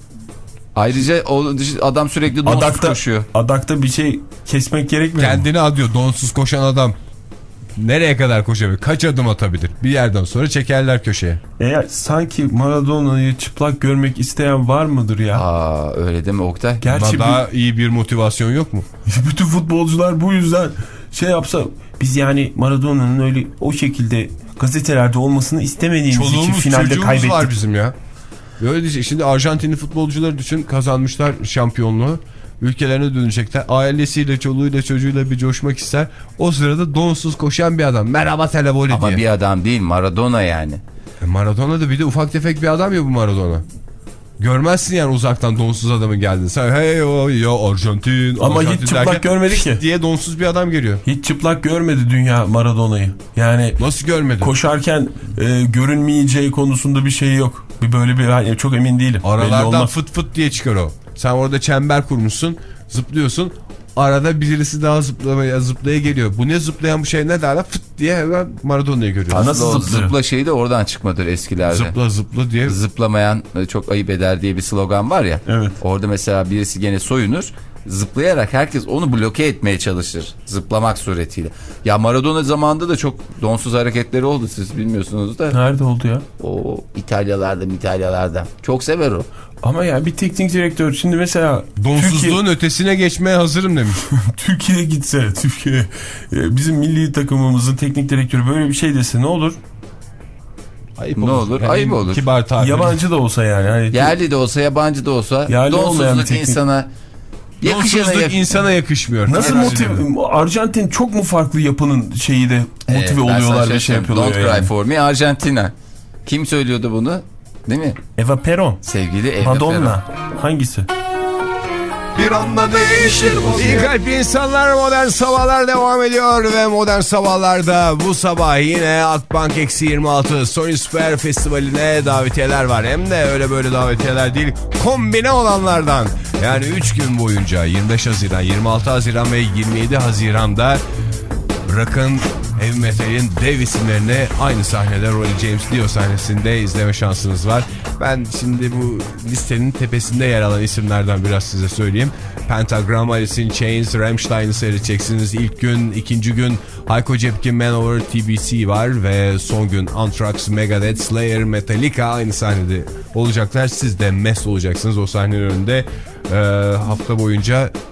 Ayrıca o adam sürekli donsuz Adakta, koşuyor. adakta bir şey kesmek gerekmiyor mu? Kendini adıyor donsuz koşan adam. Nereye kadar koşabilir? Kaç adım atabilir? Bir yerden sonra çekerler köşeye. Eğer sanki Maradona'yı çıplak görmek isteyen var mıdır ya? Aa öyle deme Oktay. Gerçi Daha iyi bir motivasyon yok mu? bütün futbolcular bu yüzden şey yapsa, biz yani Maradona'nın öyle o şekilde gazetelerde olmasını istemediğimiz için Çoluğumuz finalde çocuğumuz kaybettik. var bizim ya. Böyle diyecek. Şimdi Arjantinli futbolcuları düşün, kazanmışlar şampiyonluğu. Ülkelerine dönecekler. Ailesiyle, çoluğuyla, çocuğuyla bir coşmak ister. O sırada donsuz koşan bir adam. Merhaba televole diye. Ama bir adam değil, Maradona yani. E Maradona da bir de ufak tefek bir adam ya bu Maradona. Görmezsin yani uzaktan donsuz adamın geldiğini. Sen hey o ya Arjantin. Ama Arjantin hiç çıplak derken, görmedi ki. diye donsuz bir adam geliyor. Hiç çıplak görmedi dünya Maradona'yı. Yani Nasıl görmedi? koşarken e, görünmeyeceği konusunda bir şey yok. Bir böyle bir, yani çok emin değilim. Belli Aralardan olmaz. fıt fıt diye çıkar o. Sen orada çember kurmuşsun, zıplıyorsun. Arada birisi daha zıplamaya zıplaya geliyor. Bu ne zıplayan bu şey ne derler? Fıt diye hemen Maradona'yı görüyorsun. Nasıl O zıplıyor? zıpla şeyi de oradan çıkmadır eskilerde. Zıpla zıpla diye. Zıplamayan çok ayıp eder diye bir slogan var ya. Evet. Orada mesela birisi gene soyunur. Zıplayarak herkes onu bloke etmeye çalışır. Zıplamak suretiyle. Ya Maradona zamanında da çok donsuz hareketleri oldu, siz bilmiyorsunuz da. Nerede oldu ya? O İtalyalarda İtalyalarda. Çok sever o. Ama ya bir teknik direktör şimdi mesela Donsuzluğun Türkiye, ötesine geçmeye hazırım demiş. Türkiye'ye gitse, Türkiye e, bizim milli takımımızın teknik direktörü böyle bir şey dese ne olur? Ayıp Ne olur? Ayıp olur. Kibar tabir. Yabancı da olsa yani. Hani Yerli de olsa yabancı da olsa Yerli olmayan bir donsuzluk teknik- insana yakışana Donsuzluk yak- insana yakışmıyor. nasıl Evet. motive? Arjantin çok mu farklı yapının şeyi de motive Evet, ben sana oluyorlar şöyle ve şey söyleyeyim. yapıyorlar Don't yani. cry for me Arjantina. Kim söylüyordu bunu? Değil mi? Eva Peron, Sevgili Eva Peron. Madonna, hangisi? Bir anda değişir İyi vaziyet. kalp insanlar, modern sabahlar devam ediyor ve modern sabahlarda bu sabah yine Akbank eksi yirmi altı Sony Super Festivali'ne davetiyeler var. Hem de öyle böyle davetiyeler değil, kombine olanlardan. Yani üç gün boyunca yirmi beş Haziran, yirmi altı Haziran ve yirmi yedi Haziran'da rock'ın, heavy metal'in dev isimlerini aynı sahnede Ronnie James Dio sahnesinde izleme şansınız var. Ben şimdi bu listenin tepesinde yer alan isimlerden biraz size söyleyeyim. Pentagram, Alice in Chains, Rammstein'ı seyredeceksiniz. İlk gün, ikinci gün Hayko Cepkin, Manowar, T B C var ve son gün Anthrax, Megadeth, Slayer, Metallica aynı sahnede olacaklar. Siz de mest olacaksınız o sahnenin önünde. Ee, hafta boyunca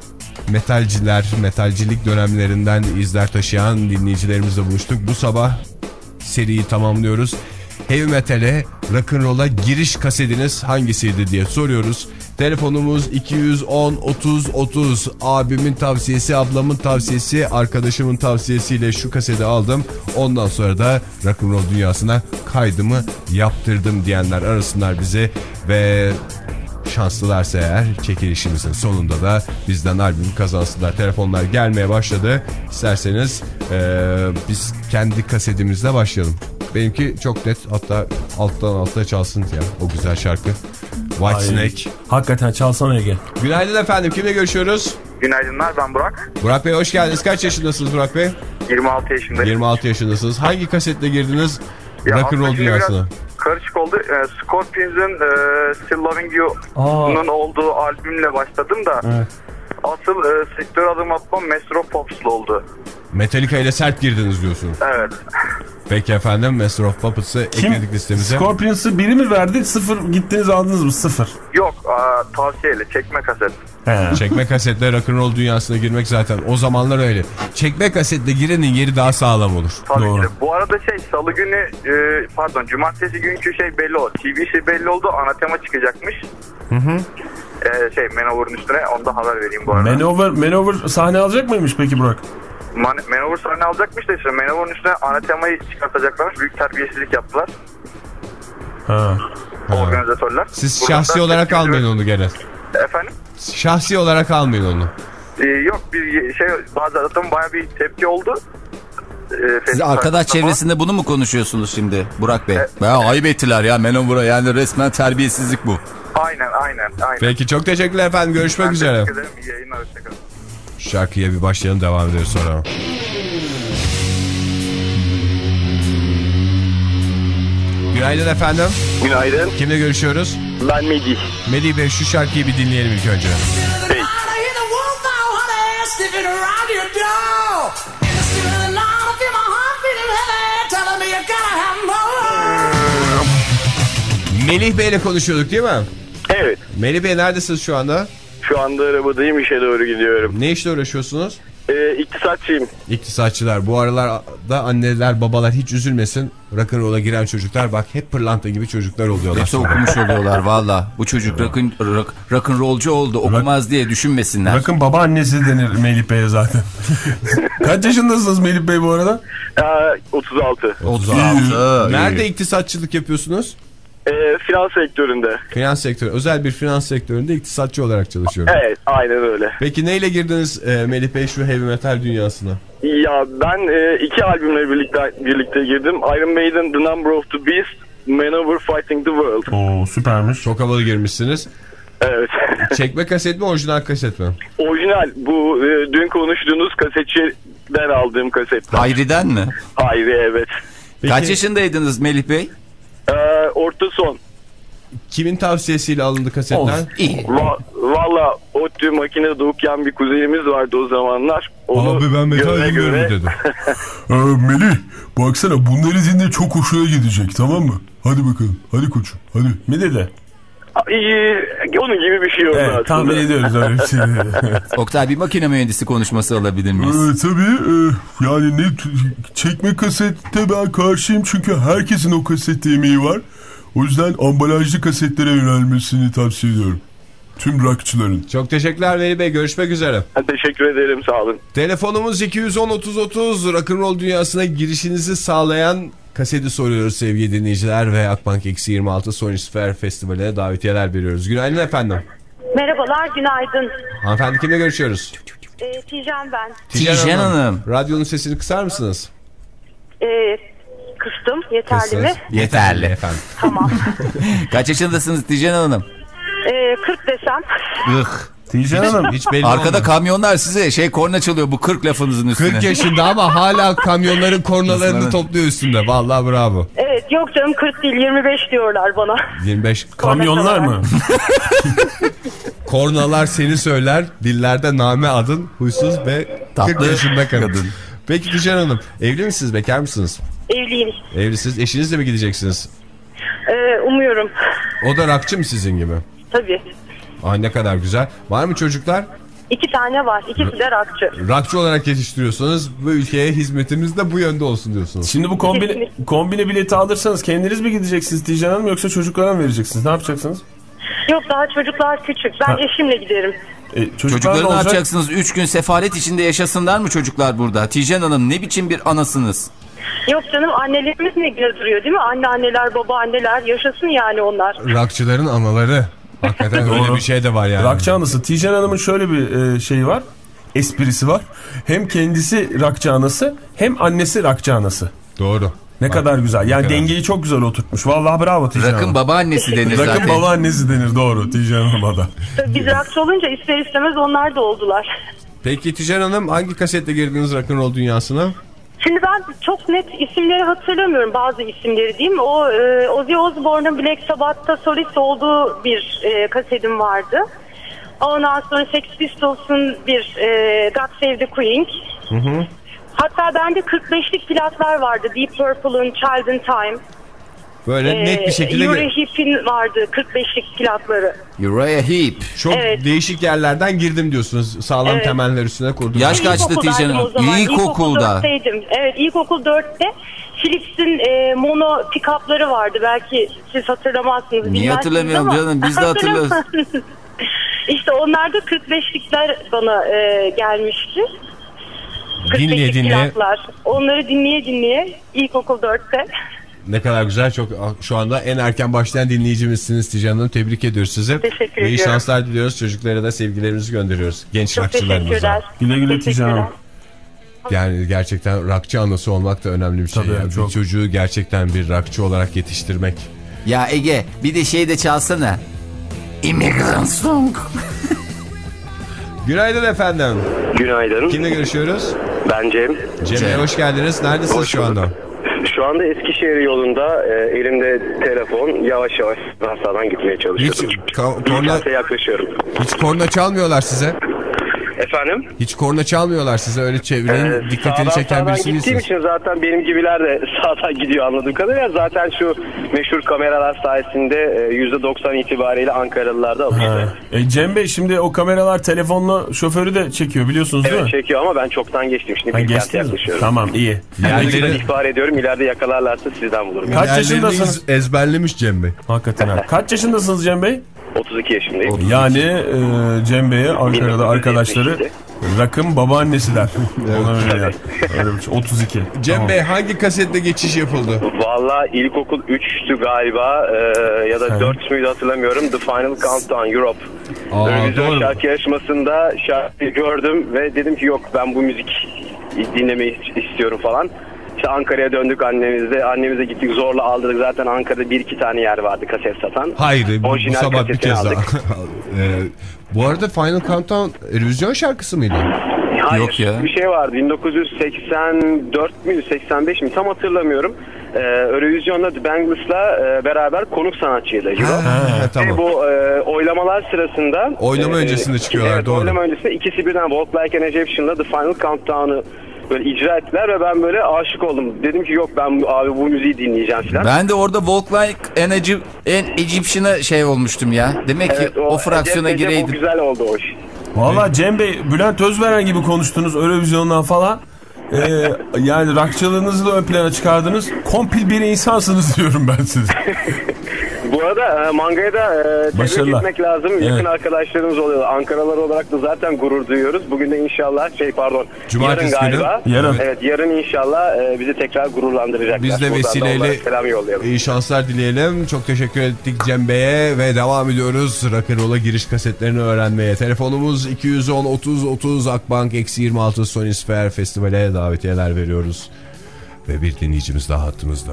metalciler, metalcilik dönemlerinden izler taşıyan dinleyicilerimizle buluştuk. Bu sabah seriyi tamamlıyoruz. Heavy metal'e, rock'n'roll'a giriş kasetiniz hangisiydi diye soruyoruz. Telefonumuz iki yüz on otuz otuz. Abimin tavsiyesi, ablamın tavsiyesi, arkadaşımın tavsiyesiyle şu kaseti aldım. Ondan sonra da rock'n'roll dünyasına kaydımı yaptırdım diyenler arasınlar bizi ve şanslılarsa eğer çekilişimizin sonunda da bizden albüm kazansınlar. Telefonlar gelmeye başladı. İsterseniz ee, biz kendi kasetimizle başlayalım. Benimki çok net, hatta alttan alta çalsın ya o güzel şarkı. Whitesnake. Hakikaten çalsana Ege. Günaydın efendim, kimle görüşüyoruz? Günaydınlar, ben Burak. Burak Bey hoş geldiniz. Kaç yaşındasınız Burak Bey? yirmi altı yaşındayım. yirmi altı yaşındasınız. Hangi kasetle girdiniz rock'n'roll dünyasına? Karışık oldu. E, Scorpions'ın e, Still Loving You'nun olduğu albümle başladım da evet. Asıl e, sektöre adım atmam Master of Puppets'la oldu. Metallica ile sert girdiniz diyorsunuz. Evet. Peki efendim, Master of Puppets'ı ekledik listemize. Scorpions'ı biri mi verdi? Sıfır gittiniz aldınız mı? Sıfır. Yok, a, tavsiyeyle çekme kaset. He. Çekme kasetle rock'n'roll dünyasına girmek zaten o zamanlar öyle. Çekme kasetle girenin yeri daha sağlam olur. Tabii Doğru. ki. Bu arada şey salı günü e, pardon cumartesi günkü şey belli oldu. T V C belli oldu. Anatema çıkacakmış. Hı hı. E, şey Manowar'ın üstüne, onu da haber vereyim bu arada. Manowar, Manowar sahne alacak mıymış peki Burak? Man Manowar sahne alacakmış da işte Manowar'ın üstüne Anatema'yı çıkartacaklarmış. Büyük terbiyesizlik yaptılar. Ha. Organizatörler. Siz Buradan şahsi olarak almayın onu gene. Efendim? Şahsi olarak almayın onu. Ee, yok bir şey bazı adamın bayağı bir tepki oldu. Ee, Siz arkadaş çevresinde falan bunu mu konuşuyorsunuz şimdi Burak Bey? Evet. Ya ayıp ettiler ya Manowar'a, yani resmen terbiyesizlik bu. Aynen aynen. aynen. Peki çok teşekkürler efendim, görüşmek ben üzere. Teşekkür ederim, iyi yayınlar, hoşçakalın. Şarkıya bir başlayalım, devam ederiz sonra. Günaydın efendim. Günaydın. Kimle görüşüyoruz? Ben Medi. Medi Bey, şu şarkıyı bir dinleyelim ilk önce. Hey. Melih Bey'le konuşuyorduk değil mi? Evet. Melih Bey neredesiniz şu anda? Şu anda arabadayım, işe doğru gidiyorum. Ne işle uğraşıyorsunuz? Ee, iktisatçıyım. İktisatçılar. Bu aralarda anneler babalar hiç üzülmesin. Rock'n'roll'a giren çocuklar bak hep pırlanta gibi çocuklar oluyorlar. Hepsi okumuş oluyorlar valla. Bu çocuk rock'ın rock, rock'n'rollcu oldu, okumaz rock, diye düşünmesinler. Rock'ın babaannesi denir Melih Bey'e zaten. Kaç yaşındasınız Melih Bey bu arada? Ee, otuz altı. otuz altı. Nerede iktisatçılık yapıyorsunuz? E, finans sektöründe. Finans sektörü. Özel bir finans sektöründe iktisatçı olarak çalışıyorum. Evet, aynen öyle. Peki neyle girdiniz e, Melih Bey şu heavy metal dünyasına? Ya ben e, iki albümle birlikte birlikte girdim. Iron Maiden, The Number of the Beast, Manowar Fighting the World. Oo, süpermiş. Çok havalı girmişsiniz. Evet. Çekme kaset mi, orijinal kaset mi? Orijinal. Bu e, dün konuştuğunuz kasetçiden aldığım kaset. Hayri'den mi? Hayri, evet. Peki, kaç yaşındaydınız Melih Bey? Ee, orta son. Kimin tavsiyesiyle alındı kasetler? İyi. Va Valla ODTÜ makinede okuyan bir kuzenimiz vardı o zamanlar. Onu abi ben metal dinliyorum göre... dedi. ee, Melih baksana bunları dinle, çok hoşuna gidecek, tamam mı? Hadi bakalım, hadi koçum, hadi. Ne dedi? Ay, onun gibi bir şey oldu evet, aslında. Tahmin ediyoruz öyle bir şey. Oktay, bir makine mühendisi konuşması alabilir miyiz? Ee, tabii e, yani ne çekme kasette ben karşıyım çünkü herkesin o kasette emeği var. O yüzden ambalajlı kasetlere yönelmesini tavsiye ediyorum. Tüm rockçıların. Çok teşekkürler Veli Bey, görüşmek üzere. Ben teşekkür ederim, sağ olun. Telefonumuz iki yüz on otuz otuz. Rock'n'roll dünyasına girişinizi sağlayan kaseti soruyoruz sevgili dinleyiciler ve Akbank Eksi yirmi altı Sonisphere Festivali'ne davetiyeler veriyoruz. Günaydın efendim. Merhabalar, günaydın. Hanımefendi, kimle görüşüyoruz? Ee, Tijen ben. Tijen, Tijen Hanım. Hanım. Radyonun sesini kısar mısınız? Ee, kıstım, yeterli Kısınız. mi? Yeterli efendim. Tamam. Kaç yaşındasınız Tijen Hanım? Ee, kırk desem. Ih. Tijen Hanım. Hiç belli Arkada olmadı. Kamyonlar size şey korna çalıyor bu kırk lafınızın üstüne. kırk yaşında ama hala kamyonların kornalarını topluyor üstünde. Vallahi bravo. Evet, yok canım kırk değil yirmi beş diyorlar bana. yirmi beş. Kamyonlar mı? Kornalar seni söyler, dillerde name adın, huysuz ve tatlı kırk yaşında kadın. kadın. Peki Tijen Hanım, evli misiniz, bekar mısınız? Evliyim. Evlisiniz, eşinizle mi gideceksiniz? Ee, umuyorum. O da rockçı mı sizin gibi? Tabii. Ay ne kadar güzel. Var mı çocuklar? İki tane var. İkisi de rockçı. Rockçı olarak yetiştiriyorsanız bu ülkeye hizmetimiz de bu yönde olsun diyorsunuz. Şimdi bu kombine, kombine bileti alırsanız kendiniz mi gideceksiniz Tijen Hanım yoksa çocuklara mı vereceksiniz? Ne yapacaksınız? Yok, daha çocuklar küçük. Ben Ha. eşimle giderim. E, çocuklar Çocukları ne olacak? yapacaksınız? Üç gün sefalet içinde yaşasınlar mı çocuklar burada? Tijen Hanım ne biçim bir anasınız? Yok canım, annelerimiz ne güzel duruyor değil mi? Anneanneler, babaanneler yaşasın yani onlar. Rockçıların anaları. Hakikaten öyle bir şey de var yani. Rockçı anası. Tijen Hanım'ın şöyle bir e, şeyi var. Esprisi var. Hem kendisi rockçı anası hem annesi rockçı anası. Doğru. Ne Bak, kadar güzel. Yani kadar. dengeyi çok güzel oturtmuş. Vallahi bravo Tijen Hanım. Rakın babaannesi denir Rakın zaten. babaannesi denir, doğru Tijen Hanım'a da. Biz rockçı olunca ister istemez onlar da oldular. Peki Tijen Hanım hangi kasetle girdiniz rock'n'roll dünyasına? Şimdi ben çok net isimleri hatırlamıyorum, bazı isimleri değil mi? O e, Ozzy Osbourne'un Black Sabbath'ta solist olduğu bir e, kasetim vardı. Ondan sonra Sex Pistols'un bir e, God Save the Queen. Hı hı. Hatta bende kırk beşlik plaklar vardı. Deep Purple'ın Child in Time. Böyle Ee, net bir şekilde Uriah Heep'in vardı kırk beşlik plakları. Uriah Heep. çok Evet. değişik yerlerden girdim diyorsunuz. Sağlam Evet. temeller üstüne kurdunuz. Yaş kaçtı İlkokuldaydım Tijen Hanım? o zaman. İlkokulda. İlkokul dörtteydim. Evet, ilkokul dörtte Philips'in e, mono pick-up'ları vardı. Belki siz hatırlamazsınız. Niye bilmezsiniz hatırlamıyorum ama. canım? Biz de hatırlıyoruz. İşte onlarda kırk beşlikler bana e, gelmişti. Dinleye kırk beşlik dinleye. plaklar. Onları dinleye dinleye ilkokul dörtte. Ne kadar güzel, çok şu anda en erken başlayan dinleyicimizsiniz Tijen Hanım. Tebrik ediyoruz sizi. Teşekkür Ve iyi ediyorum. şanslar diliyoruz. Çocuklara da sevgilerimizi gönderiyoruz. Genç Çok rockçılarımıza. teşekkürler. Güle güle Tijen Hanım. Yani gerçekten rockçı anası olmak da önemli bir şey. Tabii, Yani. çok. Bir çocuğu gerçekten bir rockçı olarak yetiştirmek. Ya Ege bir de şey de çalsana. Immigrant Song. Günaydın efendim. Günaydın. Kimle görüşüyoruz? Ben Cem. Cem Bey, Cem. hoş geldiniz. Neredesiniz Hoş şu anda? Şu anda Eskişehir yolunda e, elimde telefon, yavaş yavaş hastadan gitmeye Hiç, çalışıyorum. ka- korna, Kente yaklaşıyorum. hiç korna çalmıyorlar size. Efendim? Hiç korna çalmıyorlar size. Öyle çevrenin Ee, dikkatini sağdan çeken sağdan birisi gittiğim değilsiniz. için zaten benim gibiler de sağdan gidiyor anladığım kadarıyla. Zaten şu meşhur kameralar sayesinde yüzde doksan itibariyle Ankaralılar da alıştı. E, Cem Bey, şimdi o kameralar telefonla şoförü de çekiyor biliyorsunuz değil Evet, mi? çekiyor ama ben çoktan geçtim. Şimdi Ha, bir kente geçtiniz mi? yaklaşıyorum. Tamam, iyi. Yerleri Yerleri, ihbar ediyorum. İleride yakalarlarsa sizden bulurum. Kaç yerlerini yaşındasınız? iz- ezberlemiş Cem Bey. Hakikaten ha. Kaç yaşındasınız Cem Bey? otuz iki yaşındayım. Yani e, Cem Bey'e Ankara'da arkadaşları rakım babaannesi der. Ona öyle yani. Öyle bir şey. otuz iki. Cem Tamam. Bey, hangi kasette geçiş yapıldı? Valla ilkokul üçtü galiba e, ya da Sen- dört müydü hatırlamıyorum. The Final Countdown Europe. Aa, Eurovision doğru. şarkı yarışmasında şarkıyı gördüm ve dedim ki yok, ben bu müzik dinlemeyi istiyorum falan. İşte Ankara'ya döndük annemizle. Annemize gittik, zorla aldırdık. Zaten Ankara'da bir iki tane yer vardı kaset satan. Hayır, bu, bu Orijinal sabah bir kasetini kez daha. aldık. Ee, bu arada Final Countdown Eurovision şarkısı mıydı? Hayır, Yok ya. bir şey vardı. bin dokuz yüz seksen dört müydü, seksen beş mi? Tam hatırlamıyorum. Ee, Eurovision'da The Bangles'la e, beraber konuk sanatçıydı. Euro. Ha, Ve tamam. bu e, oylamalar sırasında... Oylama öncesinde çıkıyorlar, evet, doğru. oylama öncesinde ikisi birden Walk Like an Egyptian'la The Final Countdown'ı böyle icra ettiler ve ben böyle aşık oldum. Dedim ki yok, ben bu- abi bu müziği dinleyeceğim falan. Ben de orada Walk Like an Egyp- an Egyptian'a şey olmuştum ya. Demek ki Evet, o, fraksiyona Ecep- Ecep, gireydim. O güzel oldu o iş. Valla Cem Bey, Bülent Özveren gibi konuştunuz Eurovision'dan falan. Ee, yani rockçılığınızı da ön plana çıkardınız. Kompil bir insansınız diyorum ben size. Bu arada e, mangaya da e, tebrik Başarılar. etmek lazım. Evet. Yakın arkadaşlarımız oluyor. Ankaralılar olarak da zaten gurur duyuyoruz. Bugün de inşallah şey pardon Cumartesi yarın günü. galiba. Yarın. Evet, yarın inşallah e, bizi tekrar gururlandıracaklar. Biz de Buradan da vesileyle onlara selam yollayalım. iyi şanslar dileyelim. Çok teşekkür ettik Cem Bey'e ve devam ediyoruz rock'n'roll'a giriş kasetlerini öğrenmeye. Telefonumuz iki yüz on otuz otuz Akbank eksi yirmi altı Sonisphere Festival'e davetiyeler veriyoruz. Ve bir dinleyicimiz daha hattımızda.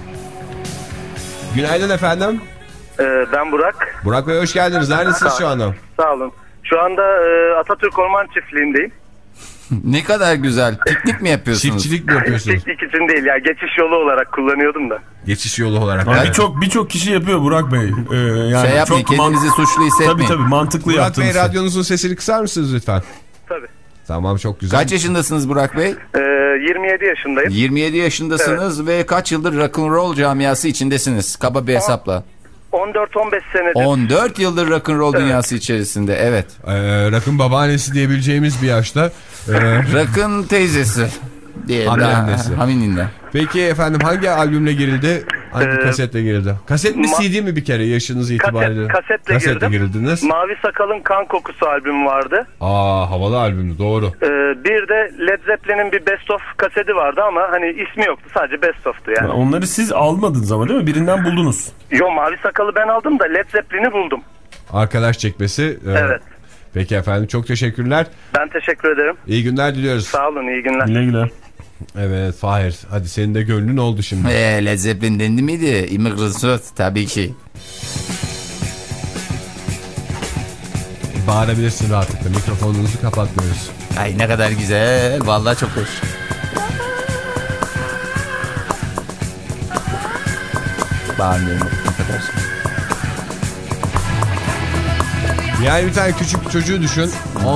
Günaydın efendim. Ee, ben Burak. Burak Bey, hoş geldiniz. Neredesiniz şu anda? Sağ olun. Şu anda e, Atatürk Orman Çiftliği'ndeyim. Ne kadar güzel. Piknik mi yapıyorsunuz? Çiftçilik mi yapıyorsunuz? Çiftlik için değil ya, geçiş yolu olarak kullanıyordum da. Geçiş yolu olarak. Yani Yani. Birçok birçok kişi yapıyor Burak Bey. Ee, yani Şey yapmayın, çok kendinizi mant- suçlu hissetmeyin. Tabii tabii mantıklı Burak Bey, yaptınız. radyonuzun sesini kısar mısınız lütfen? Tabii. Tamam, çok güzel. Kaç yaşındasınız Burak Bey? Ee, yirmi yedi yaşındayım. yirmi yedi yaşındasınız ve kaç yıldır rock'n'roll camiası içindesiniz? Kaba bir hesapla. on dört on beş senedir. on dört yıldır rock'n'roll evet. dünyası içerisinde, evet. Ee, rock'ın babaannesi diyebileceğimiz bir yaşta. Ee... Rock'ın teyzesi. Diye Haminindesi. Hamininde. Peki efendim hangi albümle girildi? Hangi ee, kasetle girildi? Kaset mi C D mi bir kere yaşınız itibariyle? Kaset, kasetle, kasetle girdim. girdiniz. Mavi Sakal'ın Kan Kokusu albümü vardı. Aa, havalı albümdü, doğru. Ee, bir de Led Zeppelin'in bir Best Of kaseti vardı ama hani ismi yoktu, sadece Best Of'tu yani. Onları siz almadınız ama değil mi? Birinden buldunuz. Yo, Mavi Sakal'ı ben aldım da Led Zeppelin'i buldum. Arkadaş çekmesi. E, evet. Peki efendim, çok teşekkürler. Ben teşekkür ederim. İyi günler diliyoruz. Sağ olun, iyi günler. Güle güle. Evet Fahir, hadi senin de gönlün oldu şimdi. Eee Led Zeppelin dendi miydi? Immigrant tabii ki. Bağırabilirsin rahatlıkla, mikrofonunuzu kapatmıyoruz. Ay ne kadar güzel, vallahi çok hoş. Bağırmıyorum ne kadar. Yani bir tane küçük çocuğu düşün,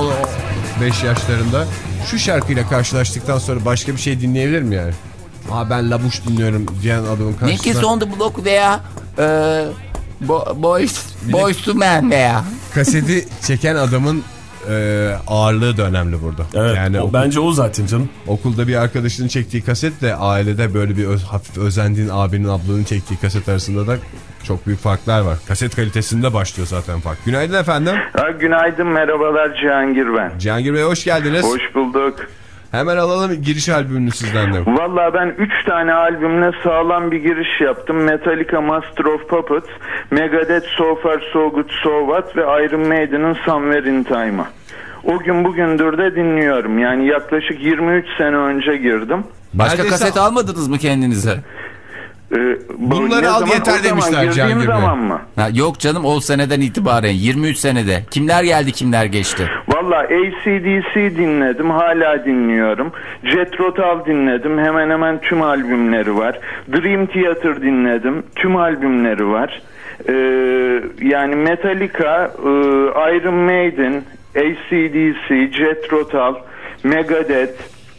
beş yaşlarında. Şu şarkıyla karşılaştıktan sonra başka bir şey dinleyebilir mi yani? Aa ben Labuş dinliyorum diyen adamın karşısında. Nick is on the block veya e, bo, boys, boys to men veya. Kaseti çeken adamın e, ağırlığı da önemli burada. Evet, yani o, okul, bence o zaten canım. Okulda bir arkadaşının çektiği kasetle ailede böyle bir öz, hafif özendiğin abinin ablanın çektiği kaset arasında da çok büyük farklar var. Kaset kalitesinde başlıyor zaten fark. Günaydın efendim. Ha, günaydın, merhabalar, Cihangir ben. Cihangir Bey hoş geldiniz. Hoş bulduk. Hemen alalım giriş albümünü sizden de. Valla ben üç tane albümle sağlam bir giriş yaptım. Metallica Master of Puppets, Megadeth So Far So Good So What ve Iron Maiden'ın Somewhere in Time'ı. O gün bugündür de dinliyorum. Yani yaklaşık yirmi üç sene önce girdim. Başka Neredeyse... kaset almadınız mı kendinize? Ee, Bunları al yeter demişler Cihangir Bey. Ha, yok canım, o seneden itibaren yirmi üç senede. Kimler geldi kimler geçti? Valla A C D C dinledim, hala dinliyorum. Jethro Tull dinledim, hemen hemen tüm albümleri var. Dream Theater dinledim, tüm albümleri var. Ee, yani Metallica, e, Iron Maiden, A C D C, Jethro Tull, Megadeth.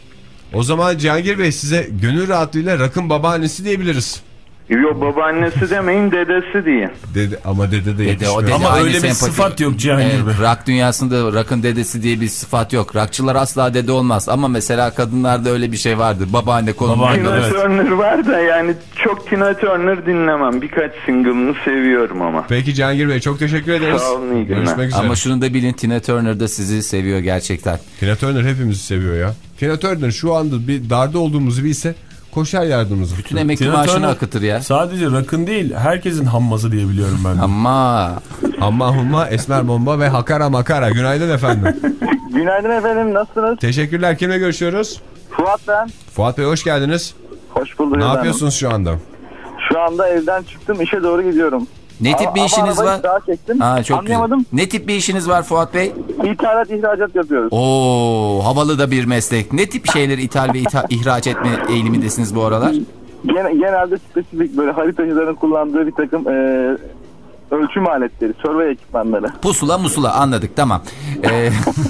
O zaman Cihangir Bey size gönül rahatlığıyla rock'ın babaannesi diyebiliriz. Yok, babaannesi demeyin, dedesi diye. Dede, ama dede de dede, o dede ama öyle bir sempati. sıfat yok Cihangir evet, Bey. Rock dünyasında rock'ın dedesi diye bir sıfat yok. Rockçılar asla dede olmaz. Ama mesela kadınlarda öyle bir şey vardır. Babaanne konumunda. Tina evet. Turner var da yani çok Tina Turner dinlemem. Birkaç single'ını seviyorum ama. Peki Cihangir Bey çok teşekkür ederiz. Sağ olun, iyi günler. Görüşmek üzere. Ama şunu da bilin, Tina Turner da sizi seviyor gerçekten. Tina Turner hepimizi seviyor ya. Tina Turner şu anda bir darda olduğumuzu bilse koşar yardımımızı. Bütün emekli Tina maaşını Turner akıtır ya. Sadece rock'ın değil, herkesin hammazı diye biliyorum ben de. Amma. Hamma humma, esmer bomba ve hakara makara. Günaydın efendim. Günaydın efendim, nasılsınız? Teşekkürler. Kimle görüşüyoruz? Fuat ben. Fuat Bey hoş geldiniz. Hoş bulduk. Ne efendim. yapıyorsunuz şu anda? Şu anda evden çıktım, işe doğru gidiyorum. Ne tip bir A işiniz var? Daha çektim. Ha, çok Anlayamadım. Güzel. Ne tip bir işiniz var Fuat Bey? İthalat, ihracat yapıyoruz. Oo, havalı da bir meslek. Ne tip şeyleri ithal ve ithal, ihraç etme eğilimindesiniz bu aralar? Gen genelde spesifik böyle haritacıların kullandığı bir takım e, ölçüm aletleri, survey ekipmanları. Pusula musula, anladık, tamam. Ee...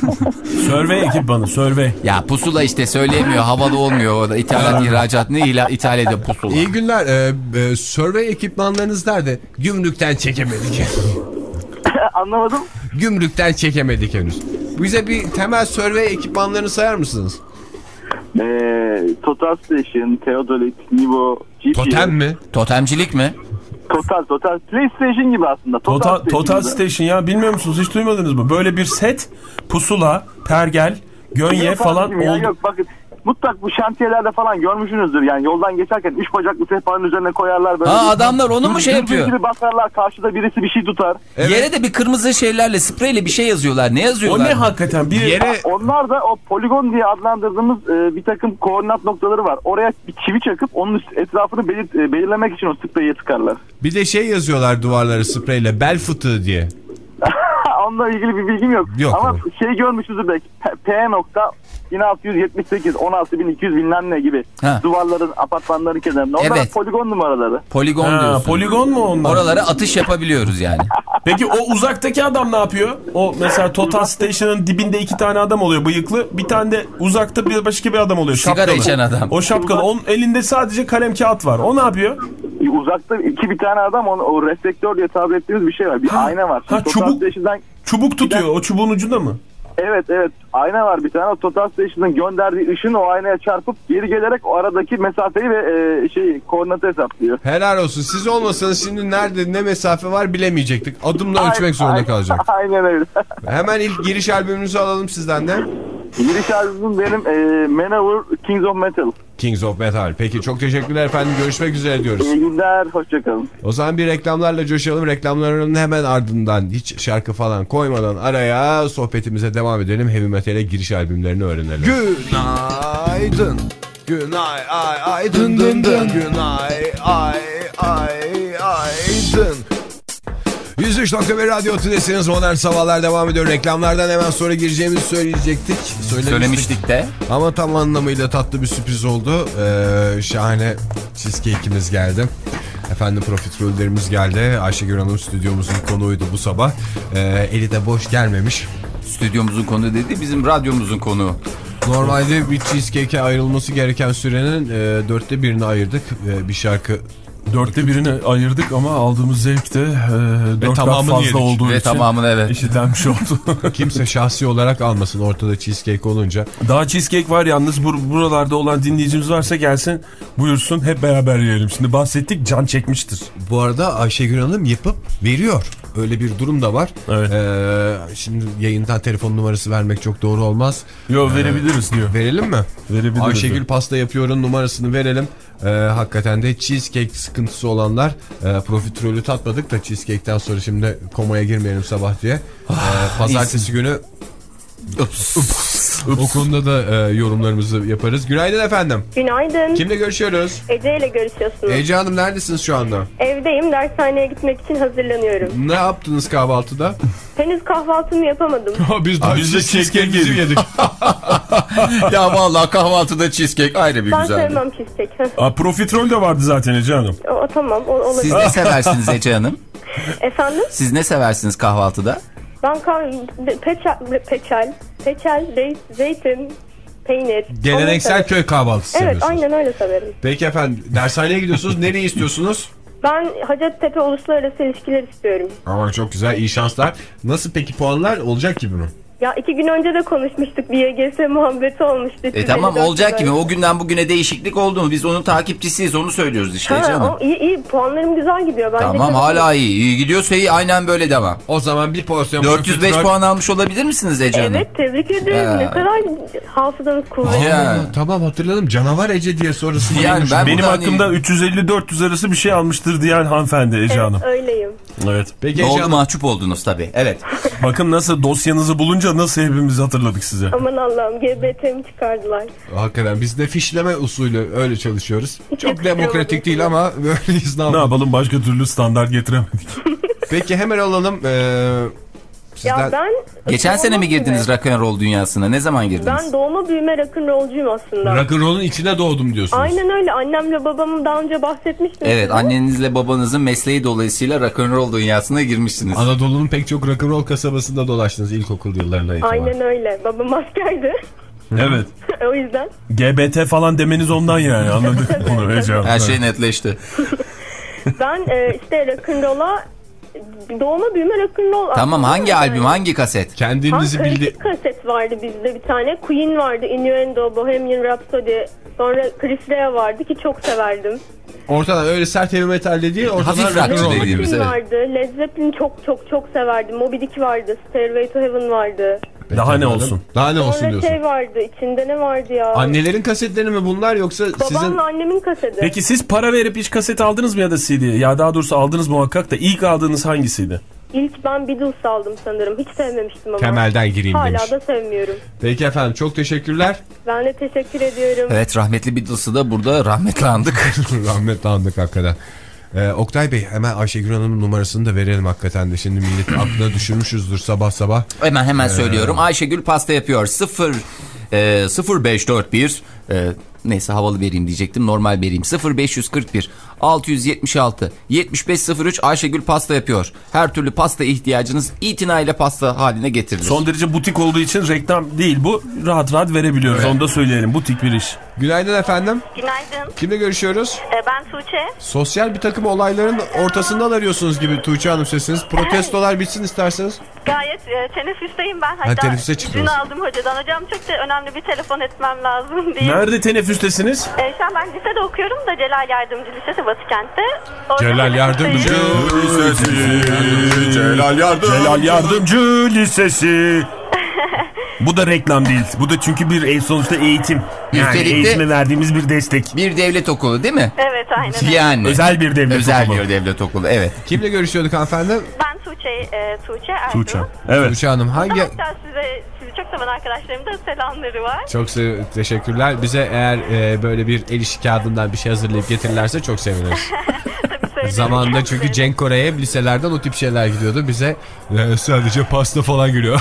Survey ekipmanı, survey. Ya pusula işte söyleyemiyor, havalı olmuyor orada. İthalat, ihracat ne ila ithal ediyor pusula. İyi günler. Ee, e, survey ekipmanlarınız nerede? Gümrükten çekemedik. Anlamadım. Gümrükten çekemedik henüz. Bize bir temel survey ekipmanlarını sayar mısınız? Ee, Total Station, Theodolit, Nivo, G P S. Totem mi? Totemcilik mi? Total, Total. PlayStation gibi aslında. Total, Total, Total, Total Station ya, bilmiyor musunuz? Hiç duymadınız mı? Böyle bir set, pusula, pergel, gönye yok, falan ya, oldu. yok bakın. Mutlak bu şantiyelerde falan görmüşsünüzdür. Yani yoldan geçerken üç bacaklı sehpanın üzerine koyarlar. Böyle ha, adamlar onu mu şey yapıyor? Gibi basarlar, karşıda birisi bir şey tutar. Evet. Yere de bir kırmızı şeylerle, spreyle bir şey yazıyorlar. Ne yazıyorlar? O ne hakikaten? Bir yere... Onlar da o poligon diye adlandırdığımız e, bir takım koordinat noktaları var. Oraya bir çivi çakıp onun etrafını belir, e, belirlemek için o spreyi tıkarlar. Bir de şey yazıyorlar duvarları spreyle, bel fıtığı diye. Onunla ilgili bir bilgim yok. Yok ama mu? şey görmüşüzdür belki. P nokta bin altı yüz yetmiş sekiz on altı bin iki yüz bilmem ne gibi ha. Duvarların, apartmanların kenarında. Onlar evet. Poligon numaraları. Poligon ha, diyorsun. Poligon mu onlar? Oralara atış yapabiliyoruz yani. Peki o uzaktaki adam ne yapıyor? O mesela Total Station'ın dibinde iki tane adam oluyor bıyıklı. Bir tane de uzakta bir başka bir adam oluyor. Sigara şapkalı. içen adam. O şapkalı. Onun elinde sadece kalem kağıt var. O ne yapıyor? uzakta iki bir tane adam onu, o reflektör diye tabir ettiğimiz bir şey var. Bir ha, ayna var. Ha, çubuk, çubuk tutuyor giden, o çubuğun ucunda mı? Evet evet ayna var bir tane. O Total Station'ın gönderdiği ışın o aynaya çarpıp geri gelerek o aradaki mesafeyi ve e, şey koordinatı hesaplıyor. Helal olsun. Siz olmasanız şimdi nerede ne mesafe var bilemeyecektik. Adımla ölçmek zorunda aynen, kalacak. Aynen öyle. Hemen ilk giriş albümünüzü alalım sizden de. Giriş albümüm benim e, Manowar Kings of Metal. Kings of Metal. Peki çok teşekkürler efendim. Görüşmek üzere diyoruz. İyi günler. Hoşçakalın. O zaman bir reklamlarla coşalım. Reklamların hemen ardından hiç şarkı falan koymadan araya sohbetimize devam edelim. Heavy Metal'e giriş albümlerini öğrenelim. Günaydın. Günay ay ay dın dın dın. Günay ay ay ay dın. yüz üç nokta bir Radyo Tülesi'niz. Modern Sabahlar devam ediyor. Reklamlardan hemen sonra gireceğimizi söyleyecektik. Söylemiştik de. Ama tam anlamıyla tatlı bir sürpriz oldu. Ee, şahane cheesecake'imiz geldi. Efendim profiterollerimiz geldi. Ayşegül Hanım stüdyomuzun konuğuydu bu sabah. Ee, eli de boş gelmemiş. Stüdyomuzun konuğu dedi, bizim radyomuzun konuğu. Normalde bir cheesecake'e ayrılması gereken sürenin e, dörtte birini ayırdık. E, bir şarkı... Dörtte birini ayırdık ama aldığımız zevk de e, dört kat fazla yedik. Olduğu Ve için tamamını evet. eşitlenmiş oldu. Kimse şahsi olarak almasın ortada cheesecake olunca. Daha cheesecake var yalnız bur buralarda olan dinleyicimiz varsa gelsin buyursun hep beraber yiyelim. Şimdi bahsettik can çekmiştir. Bu arada Ayşegül Hanım yapıp veriyor. Öyle bir durum da var. Evet. Ee, şimdi yayından telefon numarası vermek çok doğru olmaz. Yok verebiliriz diyor. Verelim mi? Verebiliriz. Ayşegül diyor. Pasta yapıyor'un numarasını verelim. Ee, hakikaten de cheesecake sıkıntısı olanlar e, profiterolü tatmadık da cheesecake'ten sonra şimdi komaya girmeyelim sabah diye. Ee, pazartesi günü Ups. Ups. Ups. o konuda da e, yorumlarımızı yaparız. Günaydın efendim. Günaydın. Kimle görüşüyoruz? Ece ile görüşüyorsunuz. Ece Hanım neredesiniz şu anda? Evdeyim, dershaneye gitmek için hazırlanıyorum. Ne yaptınız kahvaltıda? Henüz kahvaltımı yapamadım. biz de, biz de cheesecake'imizi yedik. Ya vallahi kahvaltıda cheesecake ayrı bir ben güzeldi. Ben sevmem cheesecake. Aa, profiterol de vardı zaten Ece Hanım. O, tamam o, olabilir. Siz ne seversiniz Ece Hanım? Efendim? Siz ne seversiniz kahvaltıda? Ben kah- peçel, peçel, peçel, zeytin, peynir. Geleneksel köy kahvaltısı evet, seviyorsunuz. Evet, aynen öyle severim. Peki efendim, dershaneye gidiyorsunuz. Nereyi istiyorsunuz? Ben Hacettepe Uluslararası İlişkiler istiyorum. Ama çok güzel, iyi şanslar. Nasıl peki, puanlar olacak gibi mi? Ya iki gün önce de konuşmuştuk, bir Y G S muhabbeti olmuştu. E tamam, olacak gibi. O günden bugüne değişiklik oldu mu? Biz onun takipçisiyiz, onu söylüyoruz işte ha, canım. O, iyi iyi, puanlarım güzel gidiyor. Bence tamam, hala iyi. İyi gidiyorsa iyi, aynen böyle devam. O zaman bir porsiyon... dört yüz beş profiterol... puan almış olabilir misiniz Ece Hanım? Evet, tebrik ederim. Ne kadar hafızanız kuvvetli. Ya. Tamam, hatırladım. Canavar Ece diye sonrasında. Yani ben benim hakkımda hani... üç yüz elli dört yüz arası bir şey almıştır diyen hanımefendi Ece evet, Hanım. öyleyim. Evet. Peki, oldu, mahcup oldunuz tabii. Evet. Bakın nasıl dosyanızı bulunca nasıl hepimiz hatırladık size. Aman Allah'ım, G B T'mi çıkardılar. Hakikaten biz de fişleme usulü öyle çalışıyoruz. Çok demokratik değil ama böyleyiz. Ne yapalım, başka türlü standart getiremedik. Peki hemen alalım. Ee, sizden... Ya ben... Geçen sene mi girdiniz rock'n'roll dünyasına? Ne zaman girdiniz? Ben doğma büyüme rock'n'rollcuyum aslında. Rock'n'roll'un içine doğdum diyorsunuz. Aynen öyle. Annemle babamın daha önce bahsetmiştim. Evet, size. Annenizle babanızın mesleği dolayısıyla rock'n'roll dünyasına girmişsiniz. Anadolu'nun pek çok rock'n'roll kasabasında dolaştınız ilkokul yıllarına itibaren. Aynen öyle. Babam askerdi. Evet. O yüzden. G B T falan demeniz ondan yani, anladık onu Ece Hanım. Her şey netleşti. Ben e, işte rock'n'roll'a doğma büyüme rock'n'roll. Tamam, hangi albüm, yani. Hangi kaset? Kendinizi ha, bildi. Kaset vardı bizde bir tane. Queen vardı, Innuendo, Bohemian Rhapsody. Sonra Chris Rea vardı ki çok severdim. Ortadan öyle sert heavy metal değil, ortadan rock'n'roll dediğimiz. Evet. Vardı, Led Zeppelin çok çok çok severdim. Moby Dick vardı, Stairway to Heaven vardı. Daha ne olsun? Daha ne olsun Sonra diyorsun? şey vardı, içinde ne vardı ya? Annelerin kasetleri mi bunlar yoksa babamla sizin? Babamla annemin kaseti. Peki siz para verip hiç kaset aldınız mı ya da C D? Ya daha doğrusu aldınız muhakkak da ilk aldığınız hangisiydi? İlk ben Beatles aldım sanırım. Hiç sevmemiştim ama. Temelden gireyim hala demiş. Hala da sevmiyorum. Peki efendim, çok teşekkürler. Ben de teşekkür ediyorum. Evet, rahmetli Beatles'ı da burada rahmetli andık. rahmetli andık hakikaten. Ee, Oktay Bey, hemen Ayşegül Hanım'ın numarasını da verelim hakikaten de. Şimdi milletin aklına düşürmüşüzdür sabah sabah. Hemen hemen ee... söylüyorum. Ayşegül pasta yapıyor. sıfır beş dört bir neyse havalı vereyim diyecektim. Normal vereyim. sıfır beş kırk bir altı yüz yetmiş altı yetmiş beş sıfır üç Ayşegül pasta yapıyor. Her türlü pasta ihtiyacınız itinayla pasta haline getirilir. Son derece butik olduğu için reklam değil bu. Rahat rahat verebiliyoruz. Evet. Onu da söyleyelim. Butik bir iş. Günaydın efendim. Günaydın. Kimle görüşüyoruz? Ee, ben Tuğçe. Sosyal bir takım olayların ortasından arıyorsunuz gibi Tuğçe Hanım sesiniz. Protestolar bitsin isterseniz. Gayet e, teneffüsteyim ben. Hatta ha, teneffüse izin aldım hocadan. Hocam çok da önemli bir telefon etmem lazım diye. Nerede teneffüstesiniz? E, şu an ben lisede okuyorum da Celal Yardımcı Lisesi Batıkent'te. Orada Celal Yardımcı Lisesi. Celal Yardımcı, Celal Yardımcı Lisesi. Bu da reklam değil. Bu da çünkü bir sonuçta eğitim. Yani eğitime verdiğimiz bir destek. Bir devlet okulu değil mi? Evet aynen. Yani. Özel bir devlet Özel okulu. bir devlet okulu evet. Kimle görüşüyorduk hanımefendi? Ben Tuğçe, e, Tuğçe Erdoğan. Tuğçe. Evet. Tuğçe Hanım hangi... Hatta size, sizi çok seven arkadaşlarım da selamları var. Çok teşekkürler. Bize eğer e, böyle bir el işi kağıdından bir şey hazırlayıp getirirlerse çok seviniriz. Zamanında çünkü Cenk Kore'ye liselerden o tip şeyler gidiyordu. Bize e, sadece pasta falan geliyor.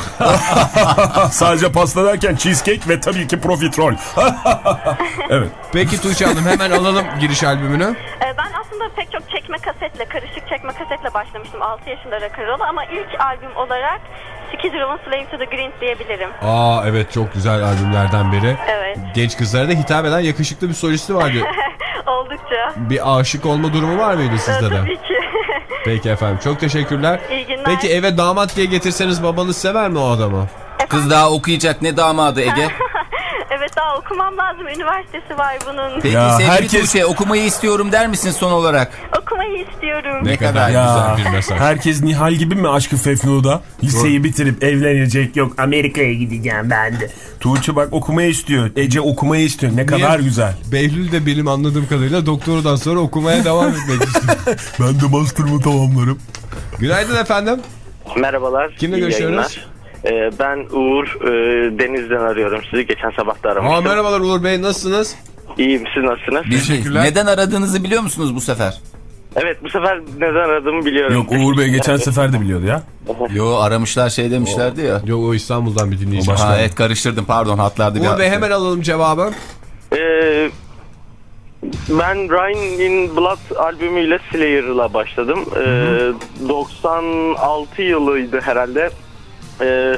Sadece pasta derken cheesecake ve tabii ki profiterol. Evet. Peki Tuğçe Hanım hemen alalım giriş albümünü. Ben aslında pek çok çekme kasetle, karışık çekme kasetle başlamıştım altı yaşında rock'n'roll'a ama ilk albüm olarak Skid Row'un Slave to the Grind diyebilirim. Aa evet, çok güzel albümlerden biri. Evet. Genç kızlara da hitap eden yakışıklı bir solisti vardı. Oldukça. Bir aşık olma durumu var mıydı sizde de? Tabii ki. Peki efendim, çok teşekkürler. İyi günler. Peki eve damat diye getirseniz babanız sever mi o adamı? Efendim? Kız daha okuyacak, ne damadı Ege? Evet, daha okumam lazım. Üniversitesi var bunun. Peki ya, sevgili herkes... Tuğçe, okumayı istiyorum der misin son olarak? Okumayı istiyorum. Ne, ne kadar ya, güzel bir mesaj. Herkes Nihal gibi mi Aşk-ı Fefnu'da? Liseyi bitirip evlenecek, yok Amerika'ya gideceğim ben de. Tuğçe bak okumayı istiyor. Ece okumayı istiyor. Ne kadar Niye? Güzel. Behlül de benim anladığım kadarıyla doktoradan sonra okumaya devam etmek istiyor. Ben de master'ımı tamamlarım. Günaydın efendim. Merhabalar. Kimle görüşüyoruz? Ee, ben Uğur, e, Deniz'den arıyorum sizi. Geçen sabah da aramıştım. Aa, merhabalar Uğur Bey, nasılsınız? İyiyim, siz nasılsınız? Teşekkürler. Neden aradığınızı biliyor musunuz bu sefer? Evet, bu sefer neden aradığımı biliyorum. Yok, Uğur Bey geçen sefer de biliyordu ya. Yo, aramışlar şey demişlerdi ya. Yok, o İstanbul'dan bir dinleyici. Ha, evet, karıştırdım pardon, hatlarda bir... Uğur Bey hemen alalım cevabı. Eee... Ben Rain in Blood albümüyle Slayer'la başladım. Ee, doksan altı yılıydı herhalde. Ee,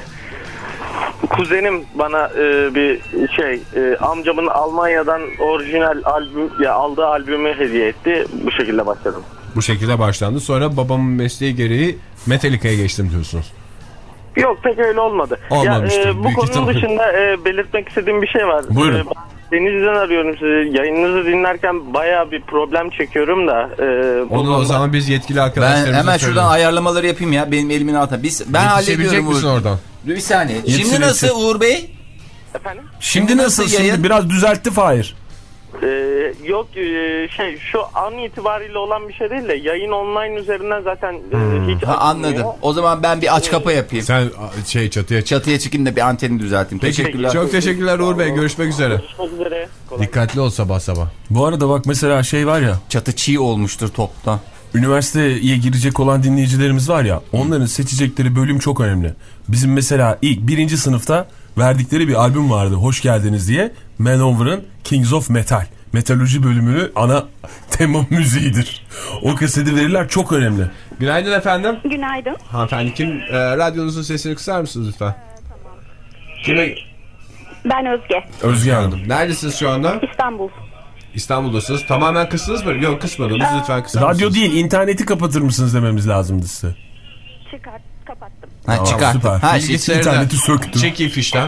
kuzenim bana e, bir şey, e, amcamın Almanya'dan orijinal albüm ya aldığı albümü hediye etti. Bu şekilde başladım. Bu şekilde başlandı. Sonra babamın mesleği gereği Metallica'ya geçtim diyorsunuz. Yok, pek öyle olmadı. Olmamıştır. Ya, e, bu konunun ihtimalle dışında e, belirtmek istediğim bir şey var. Buyurun. E, Deniz'den arıyorum sizi. Yayınınızı dinlerken bayağı bir problem çekiyorum da. E, Onu o zaman biz yetkili arkadaşlarımıza Ben hemen söyleyeyim. şuradan ayarlamaları yapayım ya. Benim elimin altına. Biz, ben hallediyorum. misin oradan? Bir saniye. Yetsin, Şimdi nasıl yetsin. Uğur Bey? Efendim? Şimdi, Şimdi nasıl? nasıl Şimdi yayın? biraz düzeltti Fahir. Ee, yok e, şey şu an itibariyle olan bir şey değil de yayın online üzerinden zaten Hmm. e, hiç Ha, anladım. O zaman ben bir aç kapa yapayım. Sen şey çatıya çık. Çatıya çıkayım da bir anteni düzelteyim. Peki, teşekkürler. çok teşekkürler Uğur Bey. Görüşmek üzere. Görüşmek üzere. Kolay. Dikkatli ol sabah sabah. Bu arada bak mesela şey var ya. Çatı çiğ olmuştur toptan. Üniversiteye girecek olan dinleyicilerimiz var ya. Onların seçecekleri bölüm çok önemli. Bizim mesela ilk birinci sınıfta verdikleri bir albüm vardı. Hoş geldiniz diye. Manowar'ın Kings of Metal. Metalurji bölümünü ana tema müziğidir. O kaseti verirler, çok önemli. Günaydın efendim. Günaydın. Hanımefendi kim? E, radyonuzun sesini kısar mısınız lütfen? Ee, tamam. Kime? Ben Özge. Özge Hanım. Neredesiniz şu anda? İstanbul. İstanbul'dasınız. Tamamen kıstınız mı? Yok, kısmadınız. Lütfen kısar Radyo mısınız? değil, interneti kapatır mısınız dememiz lazımdı size. Çıkart, kapattım. Ha, Tamam, çıkar. süper. Ha, şey, Bilgisayarı interneti söktüm. Çekin fişten.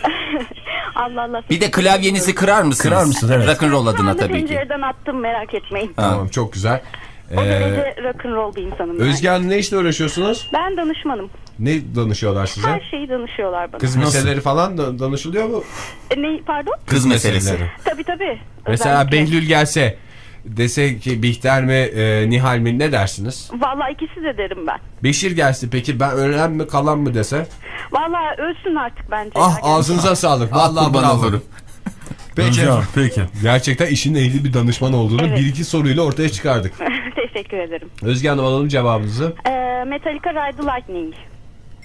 Allah Allah. bir de klavyenizi kırar mısınız? Kırar mısınız? Evet. Rock'n'roll adına tabii ki. Pencereden attım, merak etmeyin. Tamam, çok güzel. O Ee, derece rock'n'roll bir insanım. Özge Hanım, ne işle uğraşıyorsunuz? Ben danışmanım. Ne danışıyorlar size? Her şeyi danışıyorlar bana. Kız meseleleri falan da danışılıyor mu? E, ne, pardon? Kız meselesi. Tabii tabii. Mesela Özellikle. Behlül gelse, dese ki Bihter mi e, Nihal mi, ne dersiniz? Vallahi ikisi de derim ben. Beşir gelse peki, ben ölen mi kalan mı dese? Vallahi ölsün artık bence. Ah, ağzınıza sağlık. Vallahi kurban bravo. olurum. Peki. Özge Hanım, peki. Gerçekten işin ehli bir danışman olduğunu Evet. bir iki soruyla ortaya çıkardık. Teşekkür ederim. Özge Hanım, alalım cevabınızı. Ee, Metallica Ride the Lightning.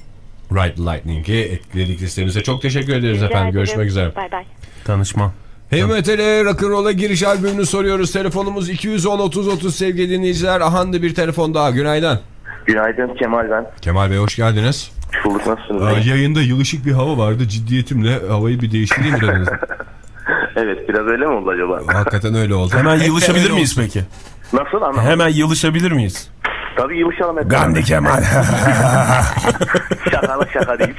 Ride the Lightning'i etkiledik listemize. Çok teşekkür ederiz Rica efendim. ederim. Görüşmek üzere. Bay bay. Tanışma. Heavy Metal'e, Rock'n'Roll'a giriş albümünü soruyoruz. Telefonumuz iki yüz on otuz otuz sevgili dinleyiciler. Ahanda bir telefon daha. Günaydın. Günaydın, Kemal ben. Kemal Bey hoş geldiniz. Hoş bulduk, nasılsınız? Aa, yayında yılışık bir hava vardı. Ciddiyetimle havayı bir değiştireyim dediniz. Evet, biraz öyle mi oldu acaba? Hakikaten öyle oldu. Hemen yılışabilir miyiz peki? Nasıl, anlamadım. Hemen yılışabilir miyiz? Tabii yılışalım hep. Gandhi Kemal. Şakalı şaka değil.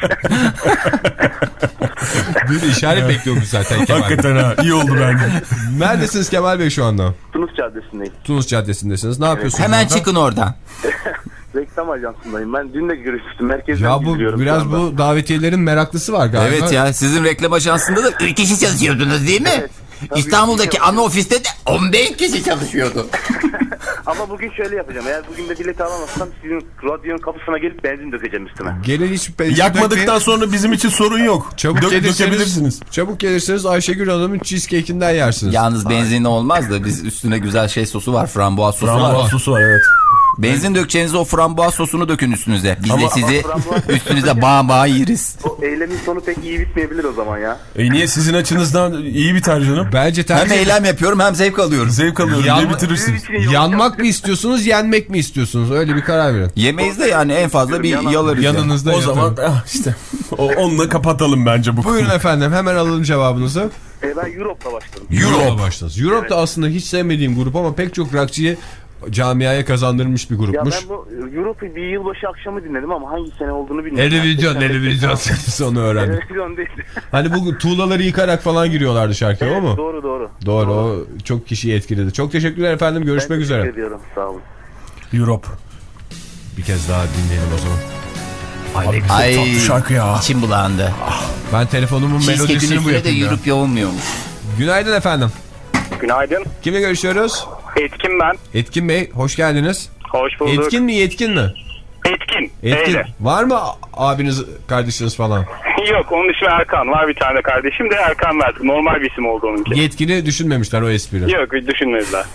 Bir işaret bekliyormuş zaten Kemal. Hakikaten ha, iyi oldu bence. Neredesiniz Kemal Bey şu anda? Tunus Caddesi'ndeyim. Tunus Caddesi'ndesiniz. Ne yapıyorsunuz? Hemen orada? çıkın oradan. Reklam ajansındayım. Ben dün de görüşmüştüm. Merkezden Ya bu biraz bu davetiyelerin meraklısı var galiba. Evet ya, sizin reklam ajansında da üç kişi çalışıyordunuz değil mi? Evet. İstanbul'daki ana ofiste de on beş kişi çalışıyordu. Ama bugün şöyle yapacağım. Eğer bugün de bilet alamazsam sizin radyonun kapısına gelip benzin dökeceğim üstüne. Gelin hiç benzin yakmadıktan dökmeyin. sonra bizim için sorun yok. Çabuk Dök, gelirseniz, dökebilirsiniz. Çabuk gelirseniz Ayşegül Hanım'ın cheesecake'inden yersiniz. Yalnız benzinli olmaz da biz üstüne güzel şey sosu var. Frambuaz sosu Frambuaz var. sosu var, evet. Benzin dökeceğiniz o frambuaz sosunu dökün üstünüze. Biz Ama, de sizi üstünüze bağ bağ yeriz. O eylemin sonu pek iyi bitmeyebilir o zaman ya. E niye, sizin açınızdan iyi biter canım? Bence hem eylem yapıyorum hem zevk alıyorum. Zevk alıyorum Yan, diye bitirirsiniz. Yanmak mı istiyorsunuz, yenmek mi istiyorsunuz? Öyle bir karar verin. Yemeyiz de yani en fazla bir yalarız. Yanınızda O yatarım. zaman ah işte o, onunla kapatalım bence bu. Buyurun efendim, hemen alalım cevabınızı. E, ben Europe'la başladım. Europe başladınız. Europe da aslında hiç sevmediğim grup ama pek çok rockçıyı camiaya kazandırmış bir grupmuş. Ya ben bu Europe'u bir yılbaşı akşamı dinledim ama hangi sene olduğunu bilmiyorum. Televizyon, televizyon sesi onu öğrendim. Televizyon değil. Hani bu tuğlaları yıkarak falan giriyorlardı şarkıya, evet, o mu? Doğru doğru. Doğru, o çok kişiyi etkiledi. Çok teşekkürler efendim, görüşmek ben üzere. Ben teşekkür ediyorum, sağ olun. Europe. Bir kez daha dinleyelim o zaman. Ay, Ay tatlı şarkı ya. içim bulandı. Ben telefonumun melodisini bu de yapayım ya. Europe yoğunmuyormuş. Günaydın efendim. Günaydın. Kimle görüşüyoruz? Etkin ben. Etkin Bey, hoş geldiniz. Hoş bulduk. Etkin mi, yetkin mi? Etkin. Etkin. Eyle. Var mı abiniz, kardeşiniz falan? Yok, onun dışında Erkan var, bir tane kardeşim de Erkan verdik. Normal bir isim oldu onunki. Yetkini düşünmemişler o espri. Yok, düşünmediler.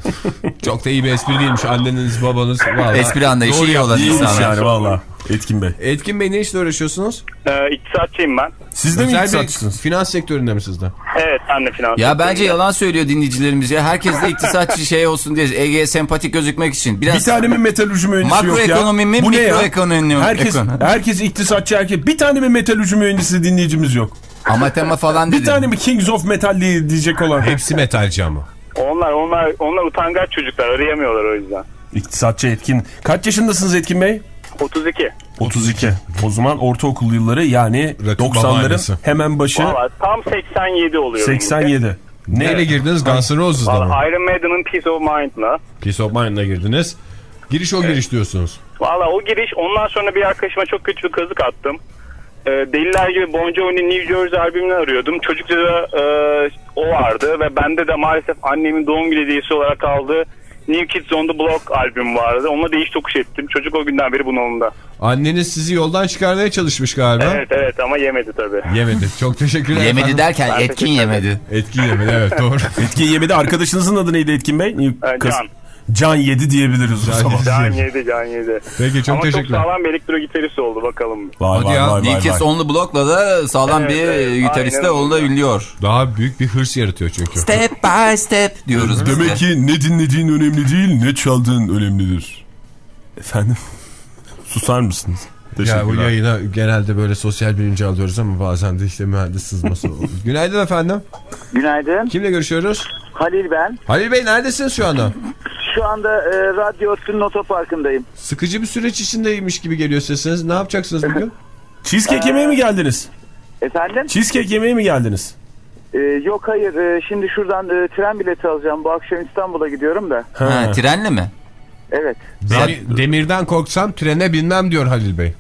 Çok da iyi bir espri değilmiş. Anneniz, babanız. Vallahi. Espri anlayışı iyi olan insanlar. Yani valla. Etkin Bey. Etkin Bey, ne işle uğraşıyorsunuz? Ee, iktisatçıyım ben. Siz de mi iktisatçısınız? Finans sektöründe mi siz de? Evet, ben de finans. Ya bence yalan söylüyor dinleyicilerimiz ya. Herkes de iktisatçı şey olsun diye. Ege'ye sempatik gözükmek için. Biraz bir tane mi metalürjü mühendisi yok ya? Makroekonomi mi, mikroekonomi mi? Herkes, herkes iktisatçı, herkes. Bir tane mi metalürjü mühendisi dinleyicimiz yok? Amatema falan dedi. Bir tane mi Kings of Metal diye diyecek olan? Hepsi metalci ama. Onlar, onlar, onlar utangaç çocuklar, arayamıyorlar o yüzden. İktisatçı Etkin. Kaç yaşındasınız Etkin Bey? otuz iki. otuz iki. O zaman ortaokul yılları, yani doksanların hemen başı. Valla tam seksen yedi oluyor. seksen yedi. Neyle girdiniz? Guns N' Roses'la mı? Iron Maiden'ın Peace of Mind'la. Peace of Mind'la girdiniz. Giriş o evet. Giriş diyorsunuz. Valla o giriş, ondan sonra bir arkadaşıma çok kötü bir kazık attım. Ee, deliler gibi Bon Jovi'nin New Jersey albümünü arıyordum. Çocukça da e, o vardı ve bende de maalesef annemin doğum günü hediyesi olarak aldığı New Kids on the Block albüm vardı. Onunla değiş tokuş ettim. Çocuk o günden beri bunalımda. Anneniz sizi yoldan çıkarmaya çalışmış galiba. Evet evet ama yemedi tabii. Yemedi. Çok teşekkürler. Yemedi efendim. derken Ben Etkin yemedi. Etkin yemedi, evet doğru. Etkin yemedi. Arkadaşınızın adı neydi Etkin Bey? Kız. Can. Can yedi diyebiliriz Can o zaman. Can yedi, Can yedi. Peki, çok ama teşekkürler. Ama çok sağlam bir elektro gitarist oldu bakalım. Vay vay vay vay. New Kids on the Block'la da sağlam evet, bir evet, gitarist de onu da ünlüyor. Daha büyük bir hırs yaratıyor çünkü. Step by step diyoruz biz Demek de. ki ne dinlediğin önemli değil, ne çaldığın önemlidir. Efendim? Susar mısınız? Ya bu yayına genelde böyle sosyal bilinci alıyoruz ama bazen de işte mühendis sızması oluyor. Günaydın efendim. Günaydın. Kimle görüşüyoruz? Halil ben. Halil Bey, neredesiniz şu anda? Şu anda e, Radyo Ottu'nun otoparkındayım. Sıkıcı bir süreç içindeymiş gibi geliyor sesiniz. Ne yapacaksınız bugün? Cheesecake yemeye mi geldiniz? Efendim? Cheesecake yemeye mi geldiniz? Ee, yok hayır. Ee, şimdi şuradan e, tren bileti alacağım. Bu akşam İstanbul'a gidiyorum da. Ha, ha trenle mi? Evet. Dem- demirden korksam trene binmem diyor Halil Bey.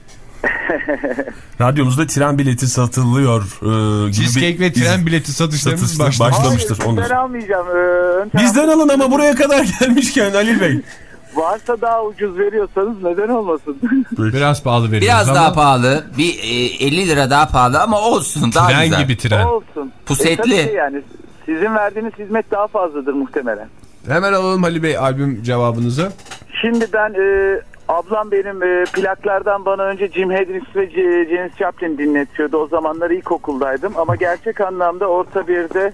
Radyomuzda tren bileti satılıyor. E, Cheesecake ve tren bileti satışlarımız başlamıştır. başlamıştır. Hayır, ben almayacağım. Ee, Bizden alın ama buraya kadar gelmişken Halil Bey. Varsa daha ucuz veriyorsanız neden olmasın? Biraz pahalı veriyoruz Biraz ama. daha pahalı. Bir e, elli lira daha pahalı ama olsun. Daha tren güzel. gibi tren. Olsun. Pusetli. E, yani sizin verdiğiniz hizmet daha fazladır muhtemelen. Hemen alalım Halil Bey albüm cevabınızı. Şimdi ben e, ablam benim e, plaklardan bana önce Jim Hendrix ve Janis Joplin dinletiyordu. O zamanlar ilkokuldaydım ama gerçek anlamda orta birde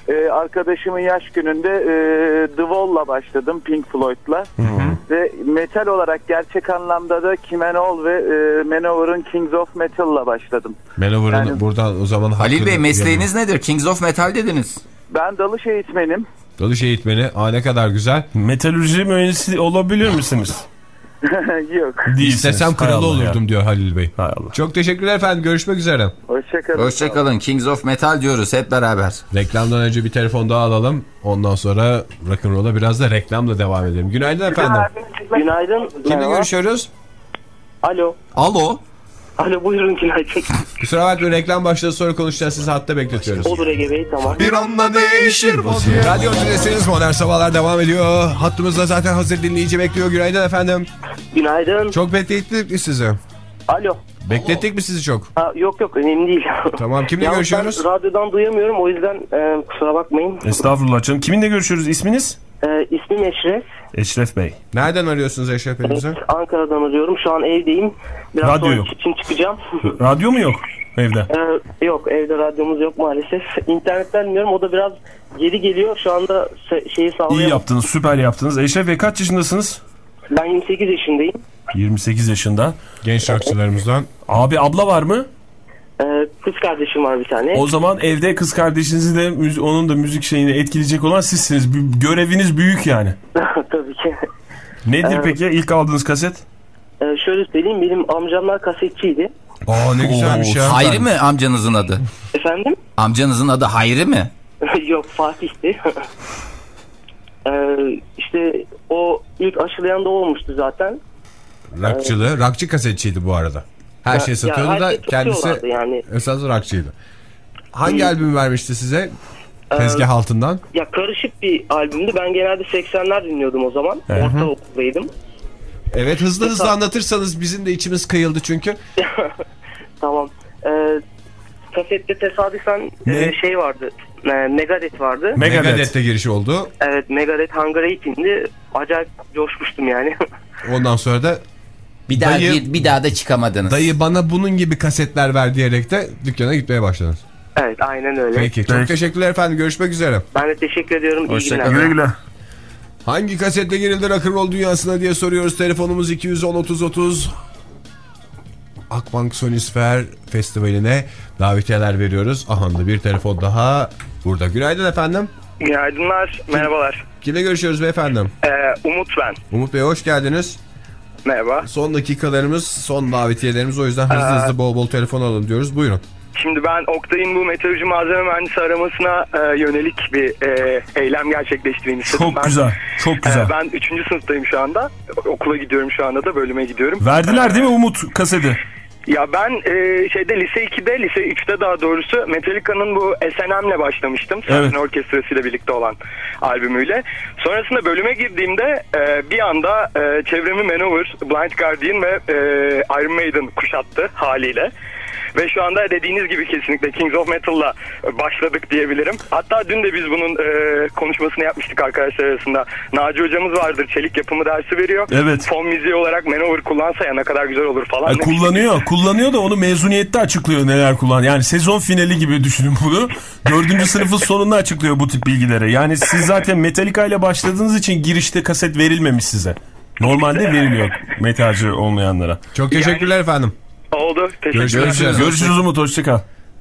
Ee, arkadaşımın yaş gününde e, The Wall'la başladım, Pink Floyd'la. Hı hı. Ve metal olarak gerçek anlamda da Kim and All ve e, Manowar'ın Kings of Metal'la başladım. Manowar'ın yani, buradan o zaman... Halil Bey mesleğiniz nedir? Kings of Metal dediniz. Ben dalış eğitmenim. Dalış eğitmeni. Aa, ne kadar güzel. Metalürji mühendisi olabilir misiniz? Yok. Değilsiniz. İstesem kralı olurdum ya, diyor Halil Bey. Hay Allah. Çok teşekkürler efendim. Görüşmek üzere. Hoşçakalın. Hoşçakalın. Kings of Metal diyoruz hep beraber. Reklamdan önce bir telefon daha alalım. Ondan sonra rock'n'roll'a biraz da reklamla devam edelim. Günaydın efendim. Günaydın. Kimle merhaba. Görüşüyoruz? Alo. Alo. Alo buyurun günaydın. Kusura bakmayın reklam başladı sonra konuşacağız. Sizi hatta bekletiyoruz. Olur Ege Bey tamam. Bir anda değişir vaziyet. Radyo dinlesiniz, Modern Sabahlar devam ediyor. Hattımızda zaten hazır dinleyici bekliyor. Günaydın efendim. Günaydın. Çok beklettik mi sizi? Alo. Beklettik mi sizi çok? Ha, yok yok önemli değil. Tamam, kimle ya görüşüyoruz? Ben radyodan duyamıyorum o yüzden e, kusura bakmayın. Estağfurullah canım. Kiminle görüşüyoruz? İsminiz? E, ismim Eşref. Eşref Bey. Nereden arıyorsunuz Eşref Bey bize? Evet, Ankara'dan arıyorum. Şu an evdeyim. Biraz radyo sonra yok. için çıkacağım. Radyo mu yok evde? Ee, yok evde radyomuz yok maalesef. İnternetten dinliyorum. O da biraz geri geliyor. Şu anda şeyi sağlayamam. İyi yaptınız, süper yaptınız. Eşref Bey kaç yaşındasınız? Ben yirmi sekiz yaşındayım. yirmi sekiz yaşında. Genç rockçılarımızdan. Abi abla var mı? Ee, kız kardeşim var bir tane. O zaman evde kız kardeşinizi de onun da müzik şeyini etkileyecek olan sizsiniz. Göreviniz büyük yani. Tabii ki. Nedir ee, peki ilk aldığınız kaset? E, şöyle söyleyeyim benim amcamlar kasetçiydi. Aa ne güzelmiş ya. Hayri mi amcanızın adı? Efendim? Amcanızın adı Hayri mi? Yok Fatih'ti. ee, işte o ilk aşılayan da olmuştu zaten. Rockçılığı, rockçı kasetçiydi bu arada. Her şey satıyordu da kendisi yani. Esas rockçıydı. Hangi hmm. albüm vermişti size? Tezgah ee, altından. Ya karışık bir albümdü. Ben genelde seksenler dinliyordum o zaman. Hı-hı. Ortaokuldaydım. Evet hızlı hızlı anlatırsanız bizim de içimiz kıyıldı çünkü. Tamam. Ee, kasette tesadüfen e, şey vardı. E, Megadeth vardı. Megadeth. Megadeth'te giriş oldu. Evet Megadeth Hunger Game'di. Acayip coşmuştum yani. Ondan sonra da bir daha dayı, bir, bir daha da çıkamadınız. Dayı bana bunun gibi kasetler ver diyerek de dükkana gitmeye başladınız. Evet aynen öyle. Peki çok evet. Teşekkürler efendim, görüşmek üzere. Ben de teşekkür ediyorum. Hoşçakalın. Güle güle. Hangi kasetle girildi rock'n'roll dünyasına diye soruyoruz. Telefonumuz iki yüz on otuz otuz. Akbank Sonisfer Festivali'ne davetiyeler veriyoruz. Ahanda bir telefon daha burada. Günaydın efendim. Günaydınlar, Kim, merhabalar. Kimle görüşüyoruz beyefendi? Ee, Umut ben. Umut Bey hoş geldiniz. Merhaba. Son dakikalarımız, son davetiyelerimiz, o yüzden hızlı ee, hızlı bol bol telefon alalım diyoruz. Buyurun. Şimdi ben Oktay'ın bu meteoroloji malzeme mühendisi aramasına e, yönelik bir e, eylem gerçekleştirdiğini istedim. Çok ben, güzel, çok güzel. E, ben üçüncü sınıftayım şu anda. Okula gidiyorum şu anda da, bölüme gidiyorum. Verdiler ee, değil mi Umut kaseti? Ya ben e, şeyde lise ikide, lise üçte daha doğrusu Metallica'nın bu S and M'le başlamıştım. Evet. Sahne orkestrasıyla birlikte olan albümüyle. Sonrasında bölüme girdiğimde e, bir anda e, çevremi Manowar, Blind Guardian ve e, Iron Maiden kuşattı haliyle. Ve şu anda dediğiniz gibi kesinlikle Kings of Metal'la başladık diyebilirim. Hatta dün de biz bunun e, konuşmasını yapmıştık arkadaşlar arasında. Naci hocamız vardır, çelik yapımı dersi veriyor. Evet. Fon müziği olarak Manowar kullansa ya ne kadar güzel olur falan. E, kullanıyor, kullanıyor da onu mezuniyette açıklıyor neler kullan. Yani sezon finali gibi düşünün bunu. Dördüncü sınıfın sonunda açıklıyor bu tip bilgileri. Yani siz zaten Metallica ile başladığınız için girişte kaset verilmemiş size. Normalde veriliyor metalci olmayanlara. Çok teşekkürler yani, efendim. Oldu. Görüşürüz. Görüşürüz, Görüşürüz Umut. Hoşçakal.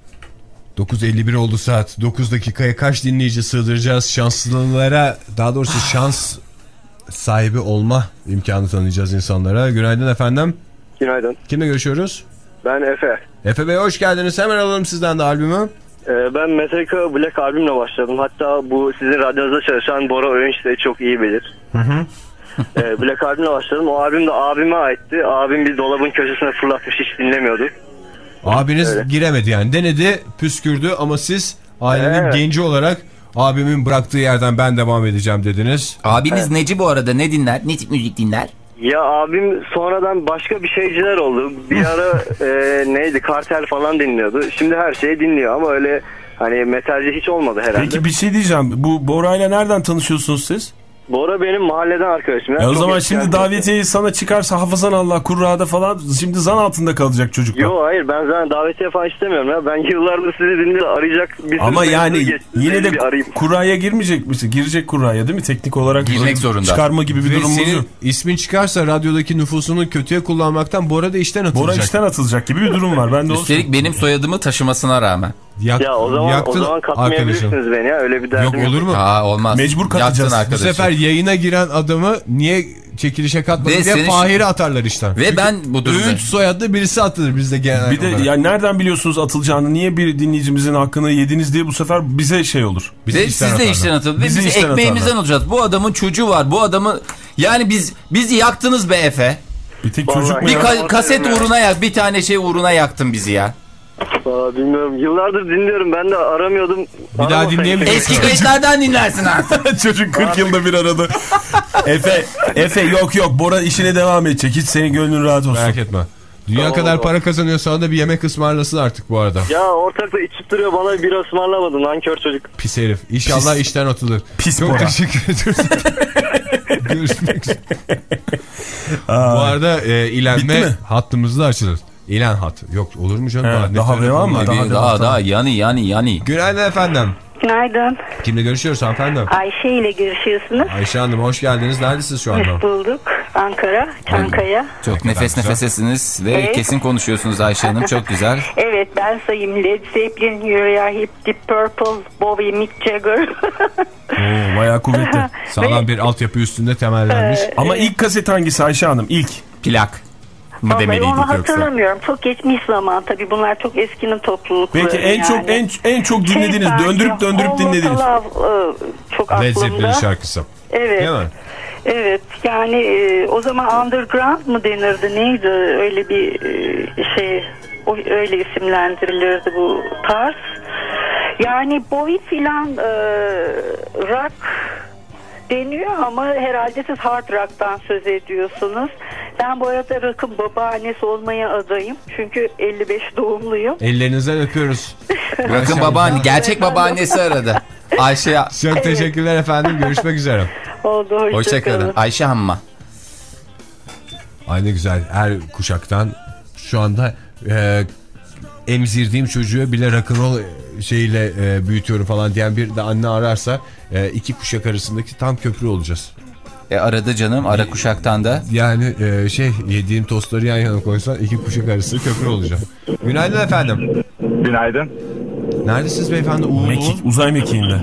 dokuz elli bir oldu saat. dokuz dakikaya kaç dinleyici sığdıracağız? Şanslılara, daha doğrusu şans sahibi olma imkanı tanıyacağız insanlara. Günaydın efendim. Günaydın. Kimle görüşüyoruz? Ben Efe. Efe Bey hoş geldiniz. Hemen alalım sizden de albümü. Ee, ben Metallica Black albümle başladım. Hatta bu sizin radyonuzda çalışan Bora Öğünç de çok iyi bilir. Hı hı. e, Black albümle başladım. O albüm de abime aitti. Abim bir dolabın köşesine fırlatmış, hiç dinlemiyordu. Abiniz öyle giremedi yani. Denedi, püskürdü ama siz ailenin evet. genci olarak abimin bıraktığı yerden ben devam edeceğim dediniz. Abiniz evet. neci bu arada? Ne dinler? Ne tip müzik dinler? Ya abim sonradan başka bir şeyciler oldu. Bir ara e, neydi? Kartel falan dinliyordu. Şimdi her şeyi dinliyor ama öyle hani metalci hiç olmadı herhalde. Peki bir şey diyeceğim. Bu Bora'yla nereden tanışıyorsunuz siz? Bora benim mahalleden arkadaşım. Ya o zaman şimdi davetiyeyi sana çıkarsa hafızan Allah kurrada falan şimdi zan altında kalacak çocuklar. Yok hayır ben zaten davetiye falan istemiyorum ya. Ben yıllardır sizi dinliyorum arayacak. Ama yani yine de kurraya girmeyecek misin? Girecek kurraya değil mi? Teknik olarak girmek zorunda. Çıkarma gibi bir durumumuz yok. İsmin çıkarsa radyodaki nüfusunu kötüye kullanmaktan Bora da işten atılacak. Bora işten atılacak gibi bir durum var. Ben de Üstelik olsun. Benim soyadımı taşımasına rağmen. Yak, ya o zaman o zaman katmayabilirsiniz beni ya öyle bir derdim yok. Olur mu? Aa, olmaz. Mecbur katacağız. Bu sefer yayına giren adamı niye çekilişe katmadın diye Fahir'i atarlar işten. Ve ben bu durumda. Övünç soyadlı birisi atılır bizde genel Bir de olarak. Yani nereden biliyorsunuz atılacağını, niye bir dinleyicimizin hakkını yediniz diye bu sefer bize şey olur. Bizi Ve siz de işten atılır. Ve biz ekmeğimizden olacağız. Bu adamın çocuğu var. Bu adamı yani biz bizi yaktınız be Efe. Bir tek çocuk mu bir ya? ka kaset uğruna yak, bir tane şey uğruna yaktın bizi ya. Aa, bilmiyorum. Yıllardır dinliyorum. Ben de aramıyordum. Bir daha dinleyemeyeceğim. Eski kayıtlardan dinlersin artık. Çocuk kırk yılda bir aradı. Efe, Efe yok yok. Bora işine devam edecek. Hiç senin gönlün rahat olsun. Merak etme. Dünya tamam, kadar para kazanıyor, sana da bir yemek ısmarlasın artık bu arada. Ya ortak da içip duruyor, bana bir ısmarlamadın nankör çocuk. Pis herif. İnşallah Pis. işten atılır. Pis Çok Bora. teşekkür ediyoruz. Görüşmek üzere. Bu arada e, ilenme hattımızda açılır. İlan hat. Yok olur mu canım? He, daha daha devam mı? Daha daha, daha, daha yani yani yani. Günaydın efendim. Günaydın. Kimle görüşüyoruz hanımefendi? Ayşe ile görüşüyorsunuz. Ayşe Hanım hoş geldiniz. Neredesiniz şu anda? Hoş bulduk. Ankara, Çankaya. Çok ne nefes güzel. Nefesesiniz ve evet. Kesin konuşuyorsunuz Ayşe Hanım. Çok güzel. Evet ben sayayım. Led Zeppelin, Uriah Heep, Deep Purple, Bowie, Mick Jagger. Oo, bayağı kuvvetli. Sağlam bir altyapı üstünde temellenmiş. Ee, Ama ilk kaset hangisi Ayşe Hanım? İlk. Plak. Vallahi onu hatırlamıyorum. Yoksa? Çok geçmiş zaman tabii. Bunlar çok eskinin toplulukları. Peki en yani. çok en en çok dinlediniz, şey, döndürüp döndürüp dinlediniz. Love, çok aklımda. Led Zeppelin şarkısı. Evet. Değil mi? Evet. Yani e, o zaman underground mı denirdi? Neydi? Öyle bir e, şey, o, öyle isimlendirilirdi bu tarz. Yani Bowie filan e, rock deniyor ama herhalde siz hard rock'tan söz ediyorsunuz. Ben bu arada rock'ın babaannesi olmaya adayım. Çünkü elli beş doğumluyum. Ellerinizden öpüyoruz. Rock'ın babaanne, gerçek babaannesi aradı. Ayşe. Çok evet. Teşekkürler efendim. Görüşmek üzere. Oldu. Hoşçakalın. Hoşçakalın. Ayşe Hamma. Ay ne güzel. Her kuşaktan şu anda e, emzirdiğim çocuğu bile rock'n'roll şeyle e, büyütüyorum falan diyen bir de anne ararsa e, iki kuşak arasındaki tam köprü olacağız. E aradı canım, ara kuşaktan da. Yani e, şey yediğim tostları yan yana koysan iki kuşak arası köprü olacağım. Günaydın efendim. Günaydın. Neredesiniz beyefendi? Uğurlu. Mekik, uzay mekiğinde.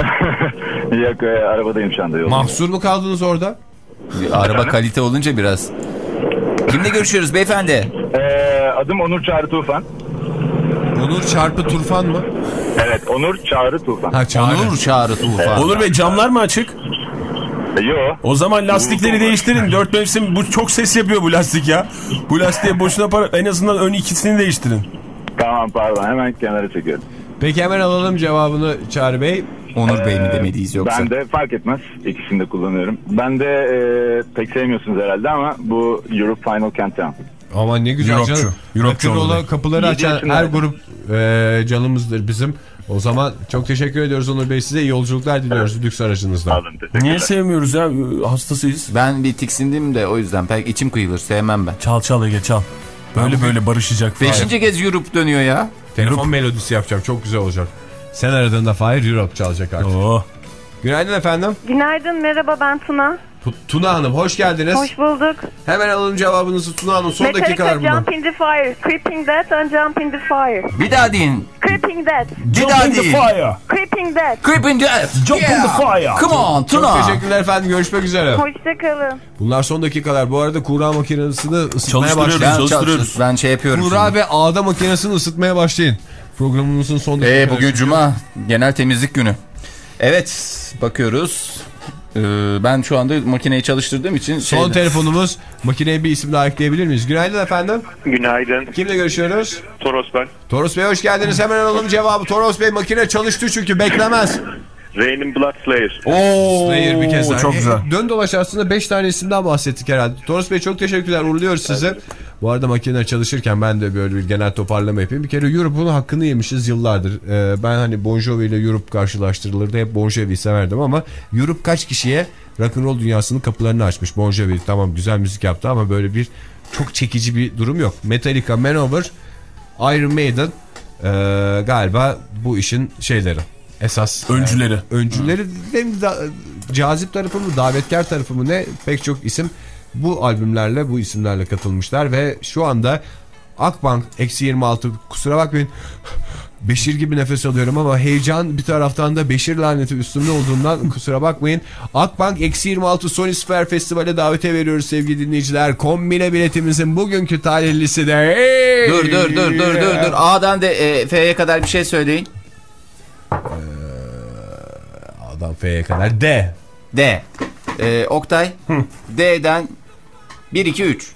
Yok e, arabadayım şu anda. Yolda. Mahsur mu kaldınız orada? Araba kalite olunca biraz. Kimle görüşüyoruz beyefendi? E, adım Onur Çağrı Tufan. Onur çarpı Tufan mı? Evet, Onur Çağrı Tufan. Ha, Çağrı. Onur Çağrı Tufan. Evet. Onur Bey camlar mı açık? Yok. O zaman lastikleri değiştirin. Dört mevsim bu çok ses yapıyor bu lastik ya. Bu lastiğe boşuna para, en azından ön ikisini değiştirin. Tamam pardon, hemen kenara çekiyorum. Peki hemen alalım cevabını Çağrı Bey. Onur ee, Bey mi demeliyiz yoksa? Ben de fark etmez. İkisini de kullanıyorum. Ben de e, pek sevmiyorsunuz herhalde ama bu Europe Final Countdown. Ama ne güzel Europçu. canım. Rock'n'roll'a kapıları açan her grup e, canımızdır bizim. O zaman çok teşekkür ediyoruz Onur Bey, size iyi yolculuklar diliyoruz lüks aracınızda. Niye sevmiyoruz ya, hastasıyız. Ben bir tiksindim de o yüzden pek içim kıyılır, sevmem ben. Çal çal Ege çal. Böyle ben böyle barışacak. Beşinci kez Europe dönüyor ya. Telefon Europe melodisi yapacağım, çok güzel olacak. Sen aradığında Fahir Europe çalacak artık. Oo. Günaydın efendim. Günaydın, merhaba ben Tuna. Tuna Hanım hoş geldiniz. Hoş bulduk. Hemen alalım cevabınızı Tuna Hanım, son Metallica, dakikalar bunlar. Jump in the Fire, Creeping Death and Jump in the Fire. Bir daha deyin. Creeping Death. Bir daha deyin. Creeping Death. Creeping Death. Jump yeah. in the Fire. Come on Tuna. Çok teşekkürler efendim, görüşmek üzere. Hoşçakalın. Bunlar son dakikalar. Bu arada kura makinesini ısıtmaya başlayın. Ben, çalıştırıyoruz. Ben şey yapıyorum. Kura şimdi. ve ağda makinesini ısıtmaya başlayın. Programımızın son dakikaları. Ee, bugün cuma, genel temizlik günü. Evet, bakıyoruz. Ee, ben şu anda makineyi çalıştırdığım için... Son şeyde... telefonumuz. Makineye bir isim daha ekleyebilir miyiz? Günaydın efendim. Günaydın. Kimle görüşüyoruz? Toros ben. Toros Bey hoş geldiniz. Hemen alalım cevabı. Toros Bey, makine çalıştı çünkü beklemez. Raining Blood Slayer. Ooo. Slayer bir kez daha. Çok güzel. E, dön dolaş aslında beş tane isimden bahsettik herhalde. Toros Bey çok teşekkürler. Uğurluyoruz sizi. Bu arada makineler çalışırken ben de böyle bir genel toparlama yapayım. Bir kere Europe'un hakkını yemişiz yıllardır. Ee, ben hani Bon Jovi ile Europe karşılaştırılırdı. Hep Bon Jovi'yi severdim ama Europe kaç kişiye rock'n'roll dünyasının kapılarını açmış. Bon Jovi tamam güzel müzik yaptı ama böyle bir çok çekici bir durum yok. Metallica, Manowar, Iron Maiden ee, galiba bu işin şeyleri. Esas öncüleri. Yani, öncüleri hem da, cazip tarafı mı, davetkar tarafı mı ne, pek çok isim bu albümlerle, bu isimlerle katılmışlar ve şu anda Akbank eksi yirmi altı, kusura bakmayın Beşir gibi nefes alıyorum ama heyecan bir taraftan da Beşir laneti üstümde olduğundan kusura bakmayın. Akbank eksi yirmi altı Sony Sphere Festival'e davete veriyoruz sevgili dinleyiciler. Kombine biletimizin bugünkü tarihlisi de hey! Dur dur dur dur dur dur A'dan de e, F'ye kadar bir şey söyleyin. A'dan F'ye kadar D. D. Ee, Oktay. D'den bir iki üç.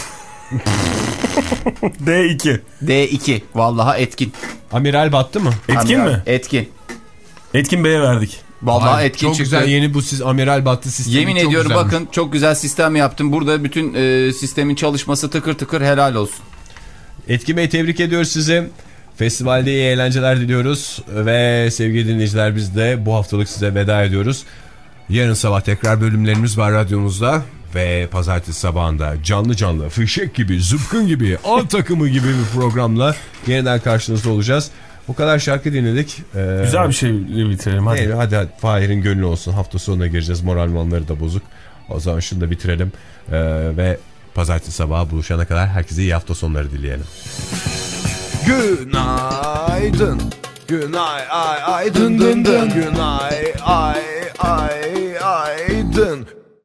D iki. D iki. Vallahi etkin. Amiral battı mı? Etkin Amiral, mi? Etkin. Etkin B'ye verdik. Vallahi Ay, etkin çok çıktı. güzel yeni bu siz Amiral battı sistemi. Yemin çok ediyorum güzelmiş. bakın çok güzel sistem yaptım. Burada bütün e, sistemin çalışması tıkır tıkır, helal olsun. Etkin Bey tebrik ediyoruz sizi. Festivalde iyi eğlenceler diliyoruz ve sevgili dinleyiciler biz de bu haftalık size veda ediyoruz. Yarın sabah tekrar bölümlerimiz var radyomuzda ve pazartesi sabahında canlı canlı fişek gibi, zıpkın gibi, A takımı gibi bir programla yeniden karşınızda olacağız. Bu kadar şarkı dinledik. Ee, Güzel bir şeyle bitirelim hadi. Değil, hadi hadi Fahir'in gönlü olsun, hafta sonuna gireceğiz, moral manları da bozuk. O zaman şunu da bitirelim ee, ve pazartesi sabahı buluşana kadar herkese iyi hafta sonları dileyelim. Günaydın. Günay ay ay dın dın dın. Günay ay ay ay dın.